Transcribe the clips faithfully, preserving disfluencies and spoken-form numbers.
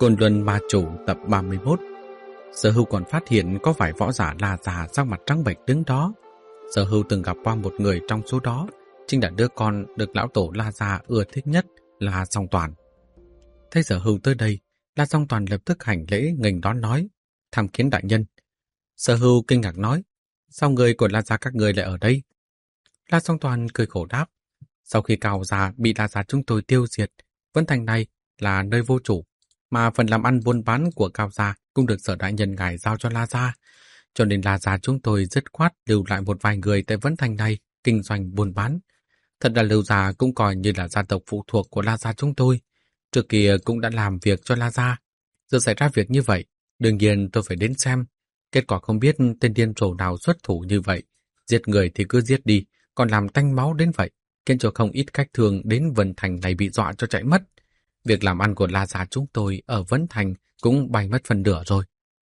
Côn Luân Ma Chủ tập ba mươi mốt. Sở Hưu còn phát hiện có vài võ giả La già sắc mặt trắng bệch đứng đó. Sở Hưu từng gặp qua một người trong số đó, chính là đứa con được lão tổ La già ưa thích nhất là Song Toàn. Thấy Sở Hưu tới đây, La Song Toàn lập tức hành lễ nghênh đón nói: "Tham kiến đại nhân." Sở Hưu kinh ngạc nói: "Sao người của La gia các người lại ở đây?" La Song Toàn cười khổ đáp: "Sau khi Cao gia bị La gia chúng tôi tiêu diệt, Vân Thành này là nơi vô chủ, mà phần làm ăn buôn bán của Cao gia cũng được Sở đại nhân ngài giao cho La gia, cho nên La gia chúng tôi dứt khoát lưu lại một vài người tại Vân Thành này kinh doanh buôn bán. Thật ra Lưu gia cũng coi như là gia tộc phụ thuộc của La gia chúng tôi, trước kia cũng đã làm việc cho La gia. Giờ xảy ra việc như vậy, đương nhiên tôi phải đến xem. Kết quả không biết tên điên rồ nào xuất thủ như vậy, giết người thì cứ giết đi, còn làm tanh máu đến vậy, khiến cho không ít khách thường đến Vân Thành này bị dọa cho chạy mất. Việc làm ăn của La gia chúng tôi ở Vân Thành cũng bay mất phần nửa rồi."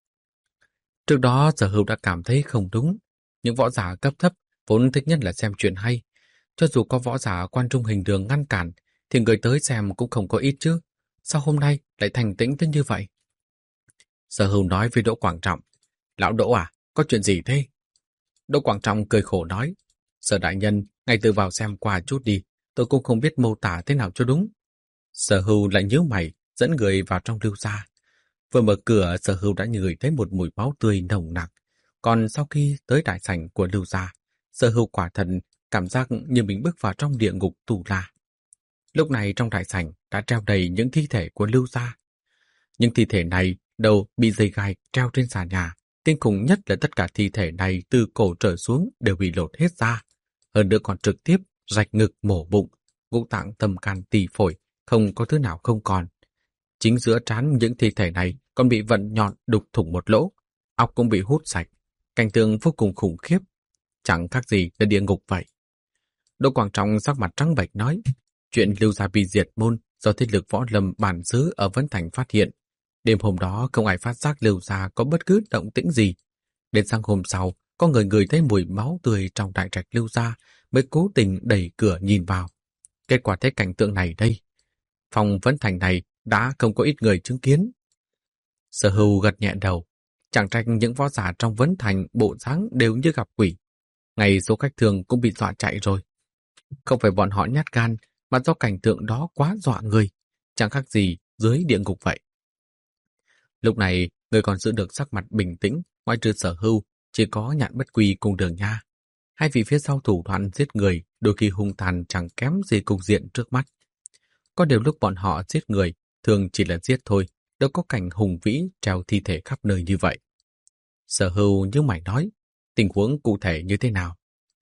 Trước đó Sở Hưu đã cảm thấy không đúng. Những võ giả cấp thấp vốn thích nhất là xem chuyện hay. Cho dù có võ giả quan trung hình đường ngăn cản, thì người tới xem cũng không có ít chứ. Sao hôm nay lại thành tĩnh tới như vậy? Sở Hưu nói với Đỗ Quảng Trọng: "Lão Đỗ à, có chuyện gì thế?" Đỗ Quảng Trọng cười khổ nói: "Sở đại nhân, ngay từ vào xem qua chút đi, tôi cũng không biết mô tả thế nào cho đúng." Sở Hưu lại nhíu mày, dẫn người vào trong Lưu gia. Vừa mở cửa, Sở Hưu đã ngửi thấy một mùi máu tươi nồng nặc. Còn sau khi tới đại sảnh của Lưu gia, Sở Hưu quả thật cảm giác như mình bước vào trong địa ngục tù la. Lúc này trong đại sảnh đã treo đầy những thi thể của Lưu gia. Những thi thể này đầu bị dây gai treo trên sàn nhà. Kinh khủng nhất là tất cả thi thể này từ cổ trở xuống đều bị lột hết ra. Hơn nữa còn trực tiếp rạch ngực mổ bụng, ngũ tạng tâm can tỳ phổi, không có thứ nào không còn. Chính giữa trán những thi thể này còn bị vận nhọn đục thủng một lỗ, óc cũng bị hút sạch. Cảnh tượng vô cùng khủng khiếp, chẳng khác gì là địa ngục vậy. Đỗ Quảng Trọng sắc mặt trắng bệch nói: "Chuyện Lưu gia bị diệt môn do thế lực võ lâm bản xứ ở Vân Thành phát hiện. Đêm hôm đó không ai phát giác Lưu gia có bất cứ động tĩnh gì. Đến sáng hôm sau, có người ngửi thấy mùi máu tươi trong đại trạch Lưu gia mới cố tình đẩy cửa nhìn vào. Kết quả thấy cảnh tượng này đây. Phòng Vân Thành này đã không có ít người chứng kiến." Sở Hưu gật nhẹ đầu. Chẳng trách những võ giả trong Vân Thành bộ dáng đều như gặp quỷ. Ngay số khách thường cũng bị dọa chạy rồi. Không phải bọn họ nhát gan, mà do cảnh tượng đó quá dọa người, chẳng khác gì dưới địa ngục vậy. Lúc này, người còn giữ được sắc mặt bình tĩnh, ngoại trừ Sở Hưu, chỉ có Nhạn Bất Quy cùng Đường Nha. Hai vị phía sau thủ đoạn giết người, đôi khi hung tàn chẳng kém gì cục diện trước mắt. Có điều lúc bọn họ giết người, thường chỉ là giết thôi, đâu có cảnh hùng vĩ treo thi thể khắp nơi như vậy. Sở Hưu như mày nói: "Tình huống cụ thể như thế nào?"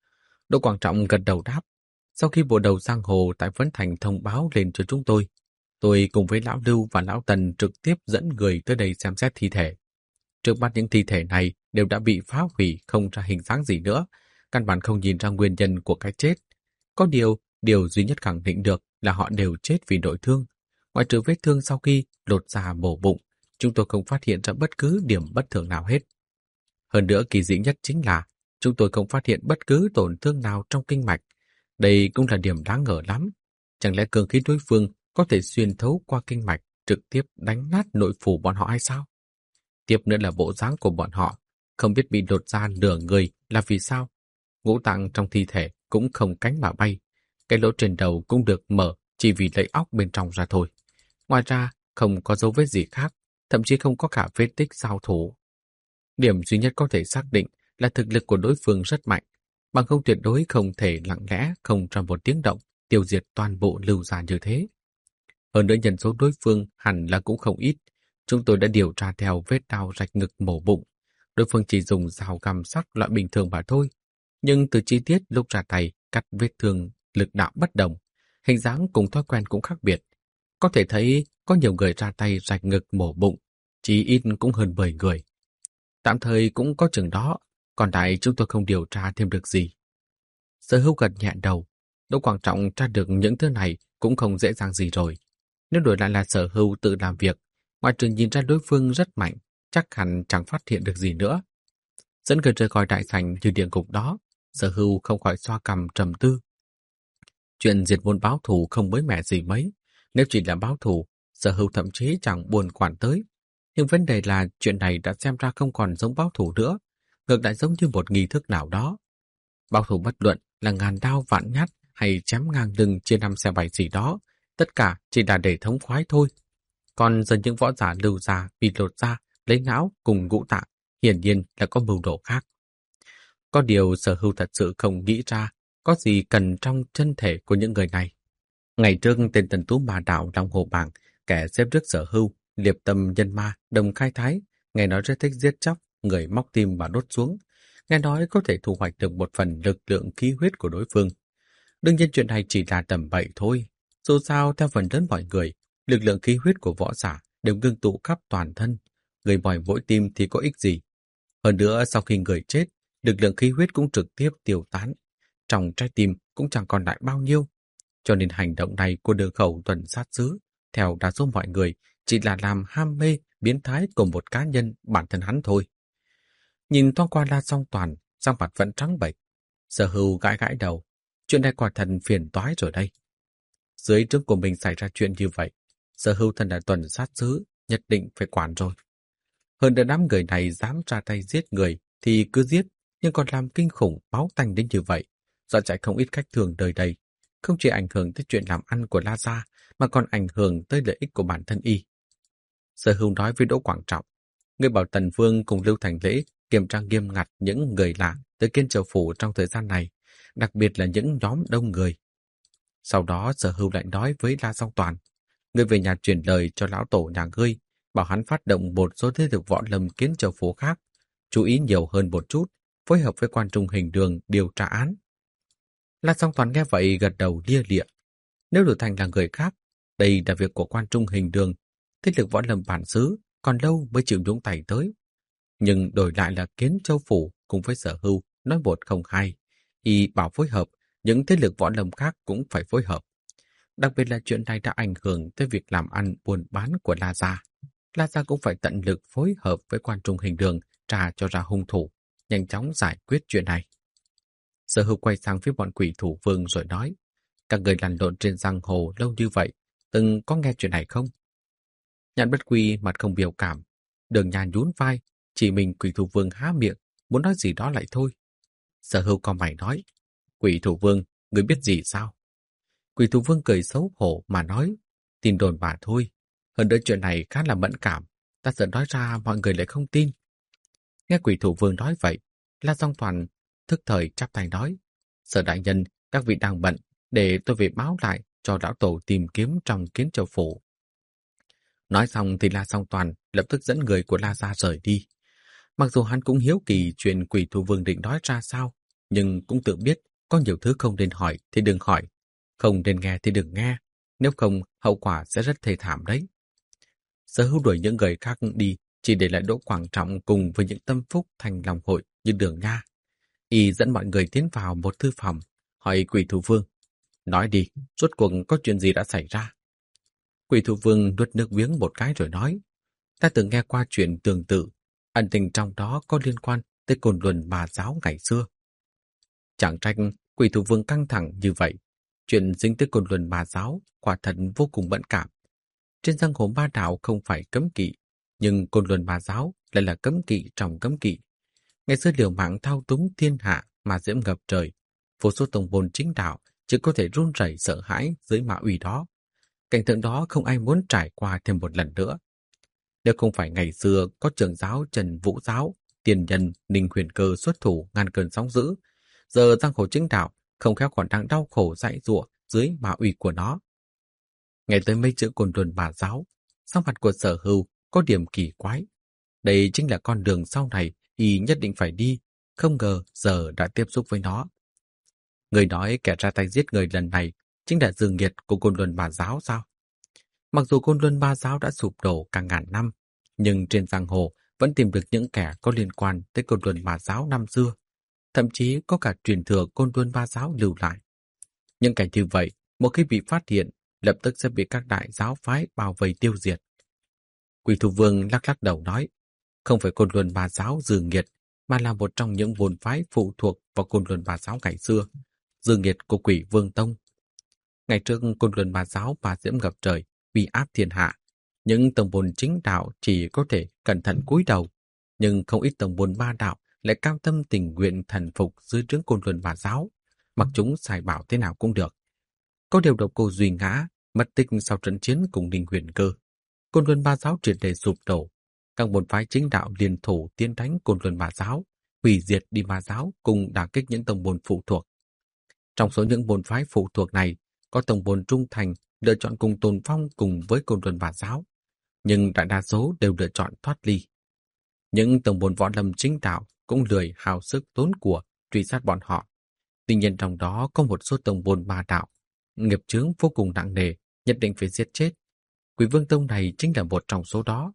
Đỗ Quảng Trọng gật đầu đáp: "Sau khi bộ đầu giang hồ tại Vân Thành thông báo lên cho chúng tôi, tôi cùng với Lão Lưu và Lão Tần trực tiếp dẫn người tới đây xem xét thi thể. Trước mắt những thi thể này đều đã bị phá hủy không ra hình dáng gì nữa, căn bản không nhìn ra nguyên nhân của cái chết. Có điều, điều duy nhất khẳng định được là họ đều chết vì nội thương. Ngoại trừ vết thương sau khi lột da mổ bụng, chúng tôi không phát hiện ra bất cứ điểm bất thường nào hết. Hơn nữa kỳ dị nhất chính là chúng tôi không phát hiện bất cứ tổn thương nào trong kinh mạch. Đây cũng là điểm đáng ngờ lắm. Chẳng lẽ cường khí đối phương có thể xuyên thấu qua kinh mạch, trực tiếp đánh nát nội phủ bọn họ hay sao? Tiếp nữa là bộ dáng của bọn họ, không biết bị lột da nửa người là vì sao. Ngũ tạng trong thi thể cũng không cánh mà bay. Cái lỗ trên đầu cũng được mở chỉ vì lấy óc bên trong ra thôi. Ngoài ra, không có dấu vết gì khác, thậm chí không có cả vết tích giao thủ. Điểm duy nhất có thể xác định là thực lực của đối phương rất mạnh, bằng không tuyệt đối không thể lặng lẽ không trong một tiếng động tiêu diệt toàn bộ Lưu gia như thế. Hơn nữa nhân số đối phương hẳn là cũng không ít. Chúng tôi đã điều tra theo vết đao rạch ngực mổ bụng. Đối phương chỉ dùng dao găm sắc loại bình thường mà thôi, nhưng từ chi tiết lúc ra tay cắt vết thương lực đạo bất đồng, hình dáng cùng thói quen cũng khác biệt. Có thể thấy có nhiều người ra tay rạch ngực mổ bụng, chí ít cũng hơn mười người. Tạm thời cũng có chừng đó, còn lại chúng tôi không điều tra thêm được gì. Sở Hưu gật nhẹ đầu. Đỗ Quảng Trọng tra được những thứ này cũng không dễ dàng gì rồi. Nếu đổi lại là Sở Hưu tự làm việc, ngoại trừ nhìn ra đối phương rất mạnh, chắc hẳn chẳng phát hiện được gì nữa. Dẫn người rời khỏi đại sảnh như địa ngục đó, Sở Hưu không khỏi xoa cằm trầm tư. Chuyện diệt môn báo thù không mới mẻ gì mấy. Nếu chỉ là báo thù, Sở Hưu thậm chí chẳng buồn quản tới. Nhưng vấn đề là chuyện này đã xem ra không còn giống báo thù nữa, ngược lại giống như một nghi thức nào đó. Báo thù bất luận là ngàn đao vạn nhát hay chém ngang lưng chia năm xẻ bảy gì đó, tất cả chỉ là để thống khoái thôi. Còn giờ những võ giả lưu ra bị lột ra, lấy não cùng ngũ tạng, hiển nhiên là có mưu đồ khác. Có điều Sở Hưu thật sự không nghĩ ra có gì cần trong chân thể của những người này. Ngày trước tên Tần Tú Ma Đạo Long Hồ Bảng, kẻ xếp trước Sở Hưu, liệp tâm nhân ma, đồng khai thái, nghe nói rất thích giết chóc, người móc tim và đốt xuống. Nghe nói có thể thu hoạch được một phần lực lượng khí huyết của đối phương. Đương nhiên chuyện này chỉ là tầm bậy thôi. Dù sao, theo phần lớn mọi người, lực lượng khí huyết của võ giả đều ngưng tụ khắp toàn thân. Người mỏi mỗi tim thì có ích gì? Hơn nữa, sau khi người chết, lực lượng khí huyết cũng trực tiếp tiêu tán. Trong trái tim cũng chẳng còn lại bao nhiêu. Cho nên hành động này của đường khẩu tuần sát xứ, theo đa số mọi người, chỉ là làm ham mê, biến thái của một cá nhân bản thân hắn thôi. Nhìn thoáng qua La Song Toàn, sắc mặt vẫn trắng bệch. Sở Hưu gãi gãi đầu. Chuyện này quả thật phiền toái rồi đây. Dưới trướng của mình xảy ra chuyện như vậy, Sở Hưu thân là tuần sát xứ, nhất định phải quản rồi. Hơn nữa đám người này dám ra tay giết người thì cứ giết, nhưng còn làm kinh khủng máu tanh đến như vậy, dọa chạy không ít khách thường đời đây. Không chỉ ảnh hưởng tới chuyện làm ăn của La Gia, mà còn ảnh hưởng tới lợi ích của bản thân y. Sở Hưu nói với Đỗ Quảng Trọng, người bảo Tần Vương cùng Lưu Thành Lễ kiểm tra nghiêm ngặt những người lạ tới Kiên Châu Phủ trong thời gian này, đặc biệt là những nhóm đông người. Sau đó Sở Hưu lại nói với La Song Toàn, người về nhà truyền lời cho lão tổ nhà ngươi, bảo hắn phát động một số thế lực võ lâm Kiến Châu Phủ khác, chú ý nhiều hơn một chút, phối hợp với quan trung hình đường điều tra án. La Song Toàn nghe vậy gật đầu lia lịa. Nếu đổi thành là người khác, đây là việc của quan trung hình đường, thế lực võ lâm bản xứ còn lâu mới chịu nhúng tay tới. Nhưng đổi lại là Kiến Châu Phủ cùng với Sở Hưu nói một không hai, y bảo phối hợp, những thế lực võ lâm khác cũng phải phối hợp. Đặc biệt là chuyện này đã ảnh hưởng tới việc làm ăn buôn bán của La Gia. La Gia cũng phải tận lực phối hợp với quan trung hình đường tra cho ra hung thủ, nhanh chóng giải quyết chuyện này. Sở Hưu quay sang phía bọn Quỷ Thủ Vương rồi nói, các người lăn lộn trên giang hồ lâu như vậy, từng có nghe chuyện này không? Nhạn Bất Quy mặt không biểu cảm, Đường Nhàn nhún vai, chỉ mình Quỷ Thủ Vương há miệng, muốn nói gì đó lại thôi. Sở Hưu co mày nói, Quỷ Thủ Vương, người biết gì sao? Quỷ Thủ Vương cười xấu hổ mà nói, tin đồn mà thôi. Hơn nữa chuyện này khá là mẫn cảm, ta sợ nói ra mọi người lại không tin. Nghe Quỷ Thủ Vương nói vậy, La Song Toàn thức thời chắp tay nói, Sở đại nhân, các vị đang bận, để tôi về báo lại cho lão tổ tìm kiếm trong Kiến Châu Phủ. Nói xong thì La Song Toàn lập tức dẫn người của La Gia rời đi. Mặc dù hắn cũng hiếu kỳ chuyện Quỷ Thủ Vương định nói ra sao, nhưng cũng tự biết có nhiều thứ không nên hỏi thì đừng hỏi, không nên nghe thì đừng nghe, nếu không hậu quả sẽ rất thê thảm đấy. Sở Hưu đuổi những người khác đi, chỉ để lại Đỗ Quảng Trọng cùng với những tâm phúc thành lòng hội như Đường Nha. Y dẫn mọi người tiến vào một thư phòng, hỏi Quỷ Thủ Vương, nói đi, rốt cuộc có chuyện gì đã xảy ra? Quỷ Thủ Vương nuốt nước miếng một cái rồi nói, ta từng nghe qua chuyện tương tự, ẩn tình trong đó có liên quan tới Côn Luân Bà Giáo ngày xưa. Chẳng trách Quỷ Thủ Vương căng thẳng như vậy, chuyện dính tới Côn Luân Bà Giáo quả thật vô cùng mẫn cảm. Trên giang hồ ba đạo không phải cấm kỵ, nhưng Côn Luân Bà Giáo lại là cấm kỵ trong cấm kỵ. Ngày xưa liều mạng thao túng thiên hạ mà diễm ngập trời, vô số tông môn chính đạo chỉ có thể run rẩy sợ hãi dưới mã uy đó. Cảnh tượng đó không ai muốn trải qua thêm một lần nữa. Nếu không phải ngày xưa có trưởng giáo Trần Vũ Giáo, tiền nhân Ninh Huyền Cơ xuất thủ ngăn cơn sóng dữ, giờ giang hồ chính đạo không khéo còn đang đau khổ dãi dụa dưới mã uy của nó. Nghe tới mấy chữ Côn Luân Bà Giáo, sắc mặt của Sở Hưu có điểm kỳ quái. Đây chính là con đường sau này y nhất định phải đi, không ngờ giờ đã tiếp xúc với nó. Người nói kẻ ra tay giết người lần này chính là dương nghiệt của Côn Luân Bà Giáo sao? Mặc dù Côn Luân Bà Giáo đã sụp đổ cả ngàn năm, nhưng trên giang hồ vẫn tìm được những kẻ có liên quan tới Côn Luân Bà Giáo năm xưa. Thậm chí có cả truyền thừa Côn Luân Bà Giáo lưu lại. Những kẻ như vậy, một khi bị phát hiện, lập tức sẽ bị các đại giáo phái bao vây tiêu diệt. Quỷ Thủ Vương lắc lắc đầu nói, không phải Côn Luân Bà Giáo Dương Nghiệt, mà là một trong những môn phái phụ thuộc vào Côn Luân Bà Giáo ngày xưa, Dương Nghiệt của Quỷ Vương Tông. Ngày trước Côn Luân Bà Giáo bà diễm ngập trời, uy áp thiên hạ, Những tông môn chính đạo chỉ có thể cẩn thận cúi đầu, nhưng không ít tông môn ma đạo lại cam tâm tình nguyện thần phục dưới trướng Côn Luân Ma giáo, mặc chúng sai bảo thế nào cũng được. Có điều độc cô Duy ngã, mất tích sau trận chiến cùng Ninh Huyền Cơ. Côn Luân Ma giáo triệt để sụp đổ, các môn phái chính đạo liên thủ tiến đánh Côn Luân Ma giáo, hủy diệt đi Ma giáo cùng đả kích những tông môn phụ thuộc. Trong số những môn phái phụ thuộc này, có tông môn trung thành lựa chọn cùng tồn vong cùng với Côn Luân Ma giáo, nhưng đại đa số đều lựa chọn thoát ly. Những tông môn võ lâm chính đạo cũng lười hao sức tốn của truy sát bọn họ. Tuy nhiên trong đó có một số tông môn ma đạo, nghiệp chướng vô cùng nặng nề, nhất định phải giết chết. Quỷ Vương Tông này chính là một trong số đó.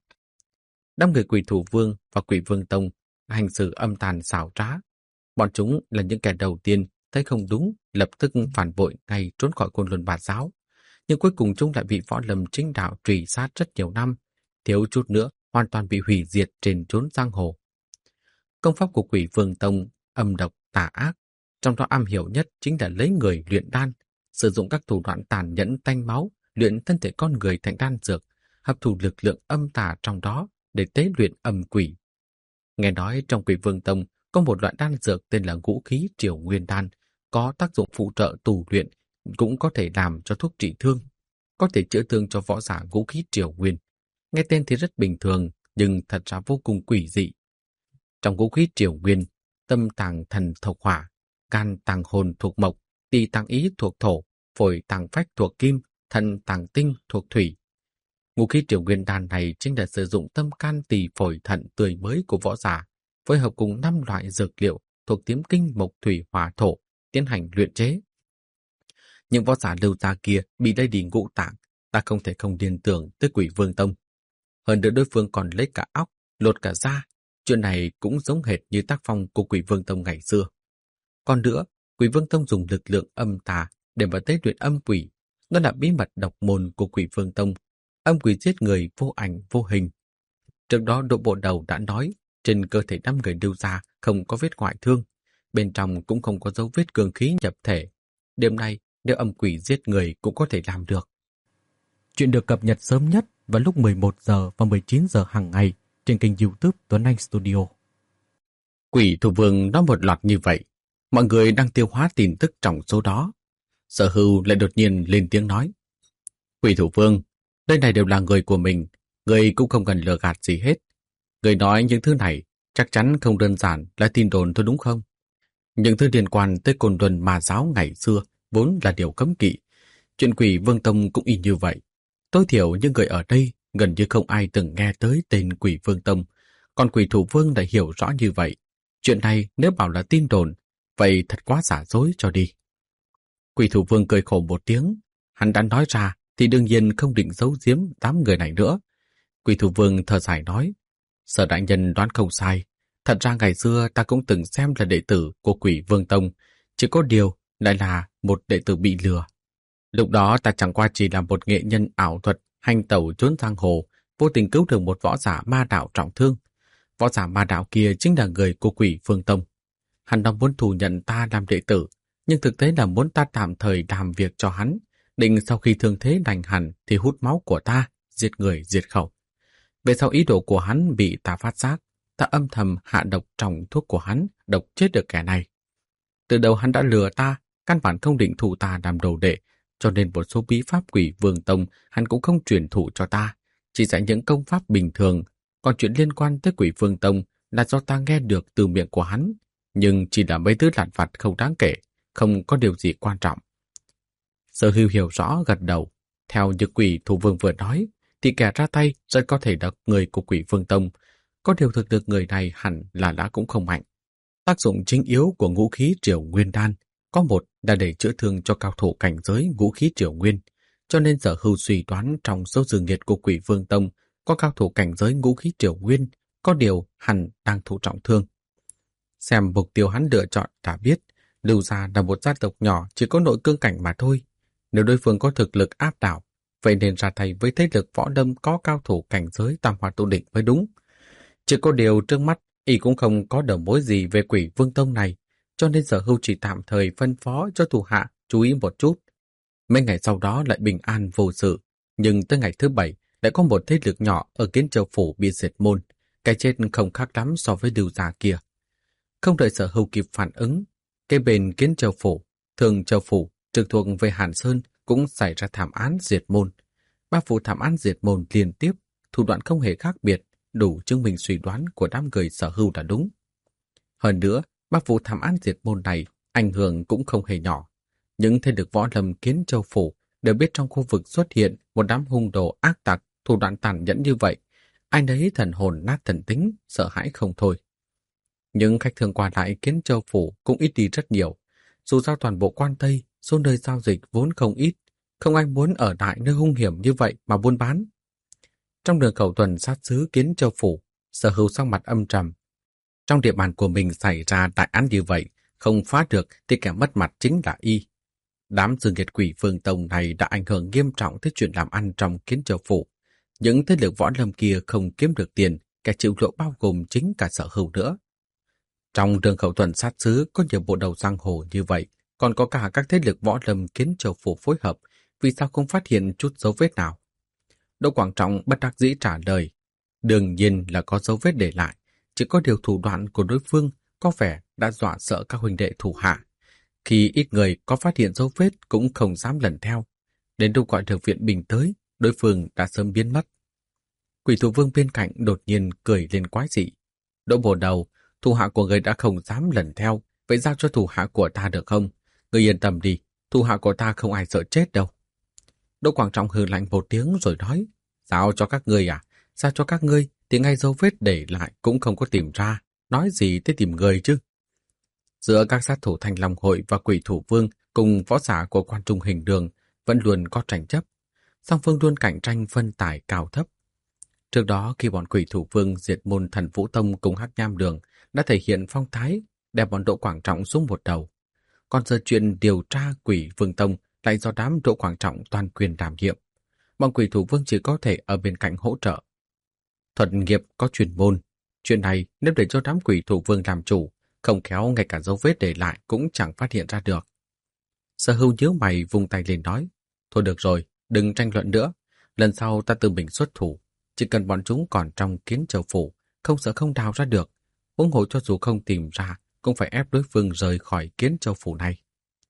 Đám người Quỷ Thủ Vương và Quỷ Vương Tông hành xử âm tàn xảo trá. Bọn chúng là những kẻ đầu tiên thấy không đúng, lập tức phản bội ngay trốn khỏi Côn Luân Ma giáo. Nhưng cuối cùng chúng lại bị võ lâm chính đạo truy sát rất nhiều năm, thiếu chút nữa hoàn toàn bị hủy diệt trên chốn giang hồ. Công pháp của Quỷ Vương Tông âm độc tà ác, trong đó am hiểu nhất chính là lấy người luyện đan, sử dụng các thủ đoạn tàn nhẫn tanh máu, luyện thân thể con người thành đan dược, hấp thụ lực lượng âm tà trong đó để tế luyện âm quỷ. Nghe nói trong Quỷ Vương Tông có một loại đan dược tên là ngũ khí triều nguyên đan, có tác dụng phụ trợ tù luyện, cũng có thể làm cho thuốc trị thương, có thể chữa thương cho võ giả ngũ khí triều nguyên. Nghe tên thì rất bình thường, nhưng thật ra vô cùng quỷ dị. Trong ngũ khí triều nguyên, tâm tàng thần thuộc hỏa, gan tàng hồn thuộc mộc, tỳ tàng ý thuộc thổ, phổi tàng phách thuộc kim, thận tàng tinh thuộc thủy. Ngũ khí triều nguyên đan này chính là sử dụng tâm can tỳ phổi thận tươi mới của võ giả, phối hợp cùng năm loại dược liệu thuộc tím kinh mộc thủy hỏa thổ tiến hành luyện chế. Những võ giả lưu gia kia bị lây đi ngũ tạng, ta không thể không liên tưởng tới Quỷ Vương Tông. Hơn nữa đối phương còn lấy cả óc, lột cả da. Chuyện này cũng giống hệt như tác phong của Quỷ Vương Tông ngày xưa. Còn nữa, Quỷ Vương Tông dùng lực lượng âm tà để mà tế luyện âm quỷ. Đó là bí mật độc môn của Quỷ Vương Tông. Âm quỷ giết người vô ảnh vô hình. Trước đó Đỗ Bộ Đầu đã nói, trên cơ thể năm người lưu gia không có vết ngoại thương, bên trong cũng không có dấu vết cường khí nhập thể. Điểm này, nếu âm quỷ giết người cũng có thể làm được. Chuyện được cập nhật sớm nhất vào lúc mười một giờ và mười chín giờ hàng ngày trên kênh YouTube Tuấn Anh Studio. Quỷ Thủ Vương nói một loạt như vậy, mọi người đang tiêu hóa tin tức trong số đó. Sở Hưu lại đột nhiên lên tiếng nói: Quỷ Thủ Vương, đây này đều là người của mình, người cũng không cần lừa gạt gì hết. Người nói những thứ này chắc chắn không đơn giản là tin đồn thôi đúng không? Những thứ liên quan tới Côn Luân Ma giáo ngày xưa vốn là điều cấm kỵ. Chuyện Quỷ Vương Tông cũng y như vậy. Tối thiểu những người ở đây gần như không ai từng nghe tới tên Quỷ Vương Tông, còn Quỷ Thủ Vương lại hiểu rõ như vậy. Chuyện này nếu bảo là tin đồn, vậy thật quá giả dối cho đi. Quỷ Thủ Vương cười khổ một tiếng, hắn đã nói ra thì đương nhiên không định giấu giếm đám người này nữa. Quỷ Thủ Vương thở dài nói: Sở đại nhân đoán không sai, thật ra ngày xưa ta cũng từng xem là đệ tử của Quỷ Vương Tông, chỉ có điều lại là một đệ tử bị lừa. Lúc đó ta chẳng qua chỉ là một nghệ nhân ảo thuật hành tẩu trốn giang hồ, vô tình cứu được một võ giả ma đạo trọng thương. Võ giả ma đạo kia chính là người của Quỷ Vương Tông. Hắn đang muốn thu nhận ta làm đệ tử, nhưng thực tế là muốn ta tạm thời làm việc cho hắn, định sau khi thương thế lành hẳn thì hút máu của ta, diệt người diệt khẩu. Về sau ý đồ của hắn bị ta phát giác, ta âm thầm hạ độc trong thuốc của hắn, độc chết được kẻ này. Từ đầu hắn đã lừa ta, căn bản không định thu ta làm đồ đệ, cho nên một số bí pháp Quỷ Vương Tông hắn cũng không truyền thụ cho ta, chỉ dạy những công pháp bình thường. Còn chuyện liên quan tới Quỷ Vương Tông là do ta nghe được từ miệng của hắn, nhưng chỉ là mấy thứ lặt vặt không đáng kể, không có điều gì quan trọng. Sở Hưu hiểu rõ gật đầu. Theo như Quỷ Thủ Vương vừa nói, thì kẻ ra tay rất có thể là người của Quỷ Vương Tông. Có điều thực lực người này hẳn là đã cũng không mạnh. Tác dụng chính yếu của ngũ khí triều nguyên đan có một là để chữa thương cho cao thủ cảnh giới ngũ khí triều nguyên, cho nên Sở Hưu suy đoán trong số dư nghiệt của Quỷ Vương Tông có cao thủ cảnh giới ngũ khí triều nguyên, có điều hẳn đang thụ trọng thương. Xem mục tiêu hắn lựa chọn đã biết, Lưu gia là một gia tộc nhỏ chỉ có nội cương cảnh mà thôi. Nếu đối phương có thực lực áp đảo, vậy nên ra tay với thế lực võ lâm có cao thủ cảnh giới tam hoa tụ định mới đúng. Chỉ có điều trước mắt y cũng không có đầu mối gì về Quỷ Vương Tông này, cho nên Sở Hưu chỉ tạm thời phân phó cho thủ hạ chú ý một chút. Mấy ngày sau đó lại bình an vô sự, nhưng tới ngày thứ bảy lại có một thế lực nhỏ ở Kiến Châu Phủ bị diệt môn, cái chết không khác lắm so với Lưu gia kia. Không đợi Sở Hưu kịp phản ứng, cái bên Kiến Châu Phủ, Thường Châu Phủ trực thuộc về Hàn Sơn cũng xảy ra thảm án diệt môn. Ba vụ thảm án diệt môn liên tiếp, thủ đoạn không hề khác biệt, đủ chứng minh suy đoán của đám người Sở Hưu là đúng. Hơn nữa, ba vụ thảm án diệt môn này ảnh hưởng cũng không hề nhỏ. Những thế lực võ lâm Kiến Châu Phủ đều biết trong khu vực xuất hiện một đám hung đồ ác tặc, thủ đoạn tàn nhẫn như vậy. Ai nấy thần hồn nát thần tính, sợ hãi không thôi. Những khách thường qua lại Kiến Châu Phủ cũng ít đi rất nhiều. Dù sao toàn bộ quan Tây, số nơi giao dịch vốn không ít, không ai muốn ở lại nơi hung hiểm như vậy mà buôn bán. Trong đường khẩu tuần sát xứ Kiến Châu Phủ, Sở Hưu sắc mặt âm trầm. Trong địa bàn của mình xảy ra đại án như vậy, không phá được thì kẻ mất mặt chính là y. Đám dương nghiệt quỷ Phương Tông này đã ảnh hưởng nghiêm trọng tới chuyện làm ăn trong Kiến Châu Phủ. Những thế lực võ lâm kia không kiếm được tiền, kẻ chịu lỗ bao gồm chính cả Sở Hưu nữa. Trong đường khẩu tuần sát xứ có nhiều bộ đầu giang hồ như vậy, còn có cả các thế lực võ lâm Kiến Châu Phủ phối hợp, vì sao không phát hiện chút dấu vết nào? Đỗ Quảng Trọng bất đắc dĩ trả lời, đương nhiên là có dấu vết để lại, chỉ có điều thủ đoạn của đối phương có vẻ đã dọa sợ các huynh đệ thủ hạ. Khi ít người có phát hiện dấu vết cũng không dám lần theo. Đến lúc gọi được viện binh tới, đối phương đã sớm biến mất. Quỷ thủ vương bên cạnh đột nhiên cười lên quái dị. Đỗ bồ đầu, thủ hạ của người đã không dám lần theo, vậy giao cho thủ hạ của ta được không? Người yên tâm đi, thủ hạ của ta không ai sợ chết đâu. Đỗ Quảng Trọng hừ lạnh một tiếng rồi nói, giao cho các ngươi à? Giao cho các ngươi thì ngay dấu vết để lại cũng không có tìm ra, nói gì tới tìm người chứ? Giữa các sát thủ Thanh Long Hội và Quỷ Thủ Vương cùng võ giả của Quan Trung Hình Đường vẫn luôn có tranh chấp, song phương luôn cạnh tranh phân tài cao thấp. Trước đó khi bọn Quỷ Thủ Vương diệt môn Thần Vũ Tông cùng Hắc Nham Đường đã thể hiện phong thái, đè bọn Đỗ Quảng Trọng xuống một đầu. Còn giờ chuyện điều tra Quỷ Vương Tông lại do đám Đỗ Quảng Trọng toàn quyền đảm nhiệm. Bọn Quỷ Thủ Vương chỉ có thể ở bên cạnh hỗ trợ. Thuật nghiệp có chuyên môn, chuyện này nếu để cho đám Quỷ Thủ Vương làm chủ, không khéo ngay cả dấu vết để lại cũng chẳng phát hiện ra được. Sở Hưu nhíu mày vung tay lên nói, thôi được rồi, đừng tranh luận nữa, lần sau ta tự mình xuất thủ, chỉ cần bọn chúng còn trong Kiến Châu Phủ, không sợ không đào ra được, huống hồ cho dù không tìm ra, cũng phải ép đối phương rời khỏi Kiến Châu Phủ này.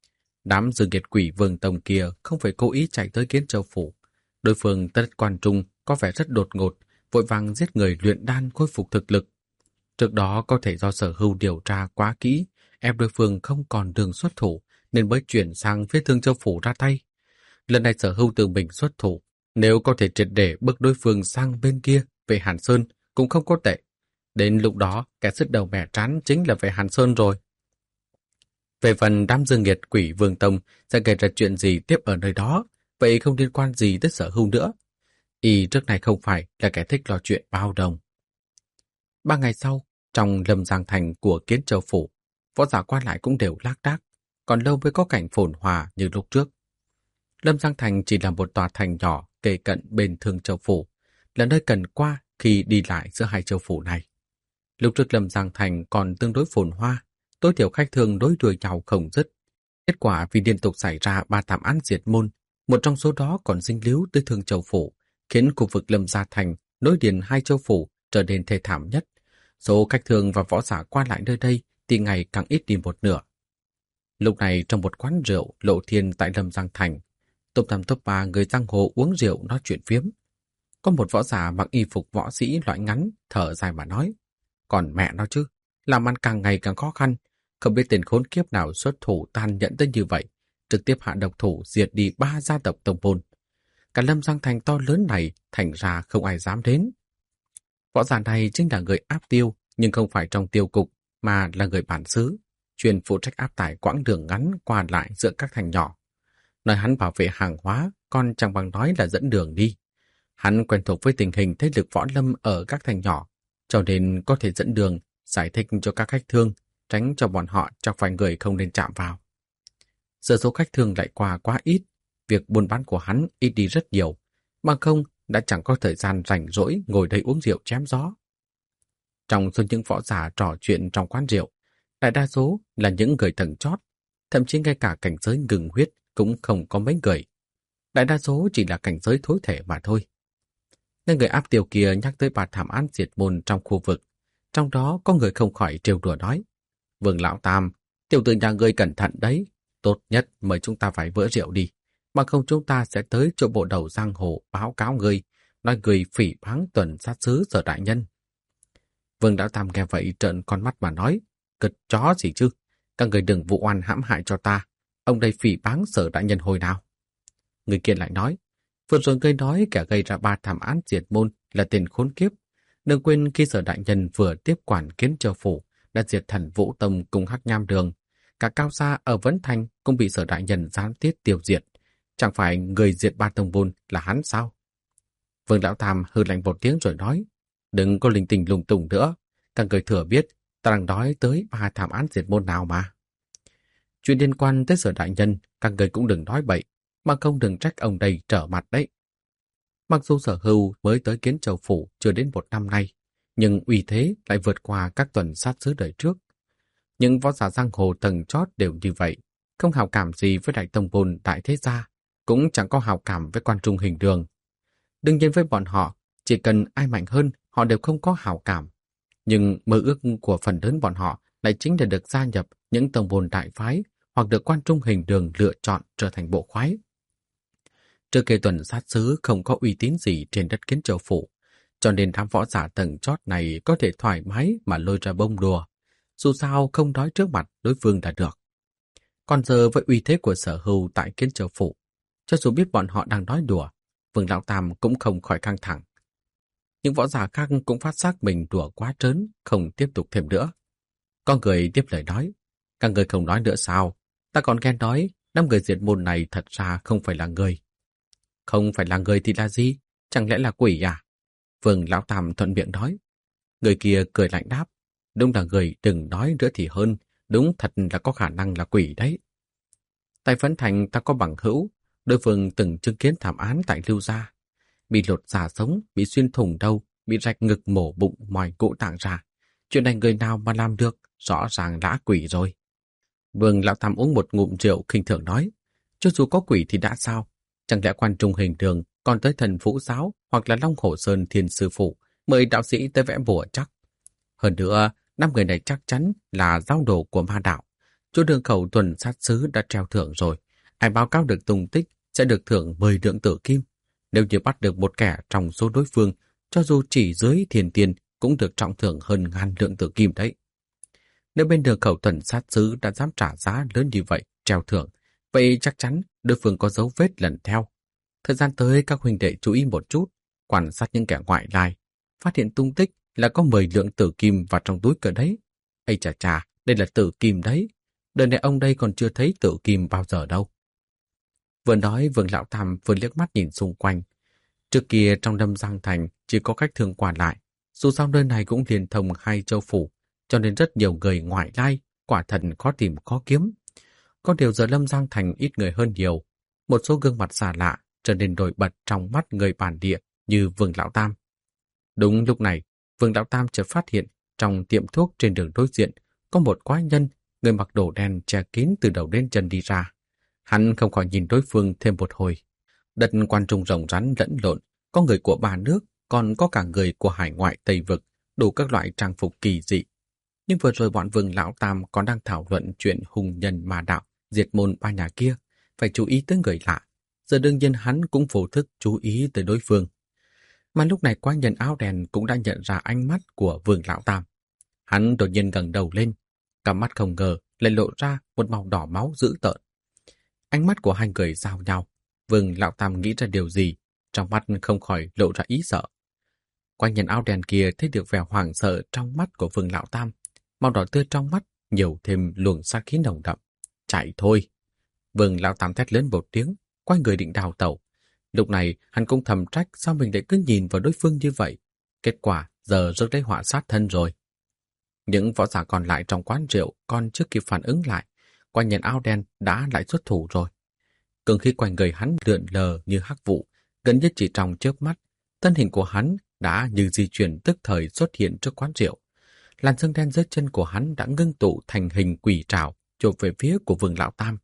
Đám dương nghiệt quỷ Vương Tông kia không phải cố ý chạy tới Kiến Châu Phủ, đối phương Tất Quan Trung có vẻ rất đột ngột, vội vàng giết người luyện đan khôi phục thực lực. Trước đó có thể do Sở Hưu điều tra quá kỹ, ép đối phương không còn đường xuất thủ, nên mới chuyển sang phía Thương Châu Phủ ra tay. Lần này Sở Hưu tự mình xuất thủ, nếu có thể triệt để bước đối phương sang bên kia, về Hàn Sơn, cũng không có tệ. Đến lúc đó, kẻ sứt đầu mẻ trán chính là về Hàn Sơn rồi. Về phần đám dương nghiệt quỷ Vương Tông sẽ gây ra chuyện gì tiếp ở nơi đó, vậy không liên quan gì tới Sở Hưu nữa. Y trước này không phải là kẻ thích lo chuyện bao đồng. Ba ngày sau, trong Lâm Giang Thành của Kiến Châu Phủ, võ giả qua lại cũng đều lác đác, còn lâu mới có cảnh phồn hòa như lúc trước. Lâm Giang Thành chỉ là một tòa thành nhỏ kề cận bên Thương Châu Phủ, là nơi cần qua khi đi lại giữa hai châu phủ này. Lúc trước Lâm Giang Thành còn tương đối phồn hoa, tối thiểu khách thương đối đuổi nhau không dứt. Kết quả vì liên tục xảy ra ba thảm án diệt môn, một trong số đó còn dính líu tới Thương Châu Phủ, khiến khu vực Lâm Gia Thành nối liền hai châu phủ trở nên thê thảm nhất. Số khách thương và võ giả qua lại nơi đây thì ngày càng ít đi một nửa. Lúc này trong một quán rượu Lộ Thiên tại Lâm Giang Thành, top năm top ba người giang hồ uống rượu nói chuyện phiếm. Có một võ giả mặc y phục võ sĩ loại ngắn thở dài mà nói, còn mẹ nó chứ, làm ăn càng ngày càng khó khăn, không biết tên khốn kiếp nào xuất thủ tàn nhẫn tới như vậy, trực tiếp hạ độc thủ diệt đi ba gia tộc tông môn. Cả Lâm Giang Thành to lớn này thành ra không ai dám đến. Võ giả này chính là người áp tiêu, nhưng không phải trong tiêu cục, mà là người bản xứ, chuyên phụ trách áp tải quãng đường ngắn qua lại giữa các thành nhỏ. Nói hắn bảo vệ hàng hóa, còn chẳng bằng nói là dẫn đường đi. Hắn quen thuộc với tình hình thế lực võ lâm ở các thành nhỏ, cho nên có thể dẫn đường, giải thích cho các khách thương, tránh cho bọn họ chọc phải người không nên chạm vào. Giờ số khách thương lại qua quá ít, việc buôn bán của hắn ít đi rất nhiều, bằng không đã chẳng có thời gian rảnh rỗi ngồi đây uống rượu chém gió. Trong số những võ giả trò chuyện trong quán rượu, đại đa số là những người tầng chót, thậm chí ngay cả cảnh giới ngừng huyết cũng không có mấy người. Đại đa số chỉ là cảnh giới thối thể mà thôi. Nghe người áp tiêu kia nhắc tới ba thảm án diệt môn trong khu vực. Trong đó có người không khỏi trêu đùa nói: Vương Lão Tam, tiểu tử nhà ngươi cẩn thận đấy. Tốt nhất mời chúng ta phải vỡ rượu đi. Bằng không chúng ta sẽ tới chỗ bộ đầu giang hồ báo cáo ngươi, nói người phỉ báng tuần sát sứ Sở đại nhân. Vương Lão Tam nghe vậy trợn con mắt mà nói: Cất chó gì chứ? Các người đừng vụ oan hãm hại cho ta. Ông đây phỉ báng Sở đại nhân hồi nào? Người kia lại nói: Vừa rồi ngươi nói kẻ gây ra ba thảm án diệt môn là tên khốn kiếp. Đừng quên khi Sở đại nhân vừa tiếp quản Kiến Châu phủ đã diệt Thần Vũ Tông cùng Hắc Nham Đường. Cả Cao Gia ở Vấn Thành cũng bị Sở đại nhân gián tiếp tiêu diệt. Chẳng phải người diệt ba tông môn là hắn sao? Vương Lão Tam hừ lạnh một tiếng rồi nói: Đừng có linh tinh lung tung nữa. Các người thừa biết ta đang nói tới ba thảm án diệt môn nào mà. Chuyện liên quan tới Sở đại nhân, các người cũng đừng nói bậy, mà không đừng trách ông đây trở mặt đấy. Mặc dù Sở Hưu mới tới Kiến Châu phủ chưa đến một năm nay, nhưng uy thế lại vượt qua các tuần sát sứ đời trước. Những võ giả giang hồ tầng chót đều như vậy, không hào cảm gì với đại tông môn đại thế gia, cũng chẳng có hào cảm với quan trung Hình Đường. Đương nhiên với bọn họ, chỉ cần ai mạnh hơn, họ đều không có hào cảm. Nhưng mơ ước của phần lớn bọn họ lại chính là được gia nhập những tông môn đại phái hoặc được quan trung Hình Đường lựa chọn trở thành bộ khoái. Trước kia tuần sát sứ không có uy tín gì trên đất Kiến Châu phủ, cho nên đám võ giả tầng chót này có thể thoải mái mà lôi ra bông đùa. Dù sao không nói trước mặt đối phương đã được. Còn giờ với uy thế của Sở Hưu tại Kiến Châu phủ, cho dù biết bọn họ đang nói đùa, Vương Lão Tam cũng không khỏi căng thẳng. Những võ giả khác cũng phát giác mình đùa quá trớn, không tiếp tục thêm nữa. Có người tiếp lời nói: Các người không nói nữa sao? Ta còn nghe nói năm người diệt môn này thật ra không phải là người. Không phải là người thì là gì? Chẳng lẽ là quỷ à? Vương Lão Tam thuận miệng nói. Người kia cười lạnh đáp: Đúng là người, đừng nói nữa thì hơn. Đúng thật là có khả năng là quỷ đấy. Tại Phấn Thành ta có bằng hữu, đối phương từng chứng kiến thảm án tại Lưu Gia. Bị lột da sống, bị xuyên thủng đầu, bị rạch ngực mổ bụng mọi cụ tạng ra. Chuyện này người nào mà làm được, rõ ràng đã quỷ rồi. Vương Lão Tam uống một ngụm rượu khinh thường nói: Cho dù có quỷ thì đã sao? Chẳng lẽ quan trung Hình Đường còn tới Thần Vũ Giáo hoặc là Long Hổ Sơn Thiên Sư Phụ mời đạo sĩ tới vẽ bùa chắc? Hơn nữa, năm người này chắc chắn là giáo đồ của ma đạo. Chỗ đường khẩu tuần sát sứ đã treo thưởng rồi. Ai báo cáo được tung tích sẽ được thưởng mười lượng tử kim. Nếu như bắt được một kẻ trong số đối phương, cho dù chỉ dưới thiền tiền cũng được trọng thưởng hơn ngàn lượng tử kim đấy. Nếu bên đường khẩu tuần sát sứ đã dám trả giá lớn như vậy, treo thưởng, vậy chắc chắn đối phương có dấu vết lần theo. Thời gian tới các huynh đệ chú ý một chút, quan sát những kẻ ngoại lai, phát hiện tung tích là có mười lượng tử kim vào trong túi cờ đấy. Ây chà chà, đây là tử kim đấy. Đời này ông đây còn chưa thấy tử kim bao giờ đâu. Vừa nói Vương Lão Tam vừa liếc mắt nhìn xung quanh. Trước kia trong Lâm Giang Thành chỉ có khách thường qua lại. Dù sao nơi này cũng liền thông hai châu phủ, cho nên rất nhiều người ngoại lai, quả thật khó tìm khó kiếm. Có điều giờ Lâm Giang Thành ít người hơn nhiều. Một số gương mặt xa lạ trở nên nổi bật trong mắt người bản địa như Vương Lão Tam. Đúng lúc này, Vương Lão Tam chợt phát hiện trong tiệm thuốc trên đường đối diện có một quái nhân, người mặc đồ đen che kín từ đầu đến chân đi ra. Hắn không khỏi nhìn đối phương thêm một hồi. Đất quan trung rồng rắn lẫn lộn, có người của ba nước, còn có cả người của hải ngoại Tây Vực, đủ các loại trang phục kỳ dị. Nhưng vừa rồi bọn Vương Lão Tam còn đang thảo luận chuyện hùng nhân ma đạo, diệt môn ba nhà kia, phải chú ý tới người lạ. Giờ đương nhiên hắn cũng vô thức chú ý tới đối phương. Mà lúc này quái nhân áo đen cũng đã nhận ra ánh mắt của Vương Lão Tam. Hắn đột nhiên ngẩng đầu lên, cả mắt không ngờ lại lộ ra một màu đỏ máu dữ tợn. Ánh mắt của hai người giao nhau. Vương Lão Tam nghĩ ra điều gì, trong mắt không khỏi lộ ra ý sợ. Quái nhân áo đen kia thấy được vẻ hoảng sợ trong mắt của Vương Lão Tam, màu đỏ tươi trong mắt nhiều thêm luồng sát khí nồng đậm. Chạy thôi! Vương Lão Tam thét lớn một tiếng, quay người định đào tẩu. Lúc này hắn cũng thầm trách sao mình lại cứ nhìn vào đối phương như vậy. Kết quả giờ rước lấy họa sát thân rồi. Những võ giả còn lại trong quán rượu còn chưa kịp phản ứng lại, quái nhân áo đen đã lại xuất thủ rồi. Cường khí quanh người hắn lượn lờ như hắc vụ, gần như chỉ trong chớp mắt, thân hình của hắn đã như di chuyển tức thời xuất hiện trước quán rượu. Làn xương đen dưới chân của hắn đã ngưng tụ thành hình quỷ trảo chộp về phía của Vương Lão Tam.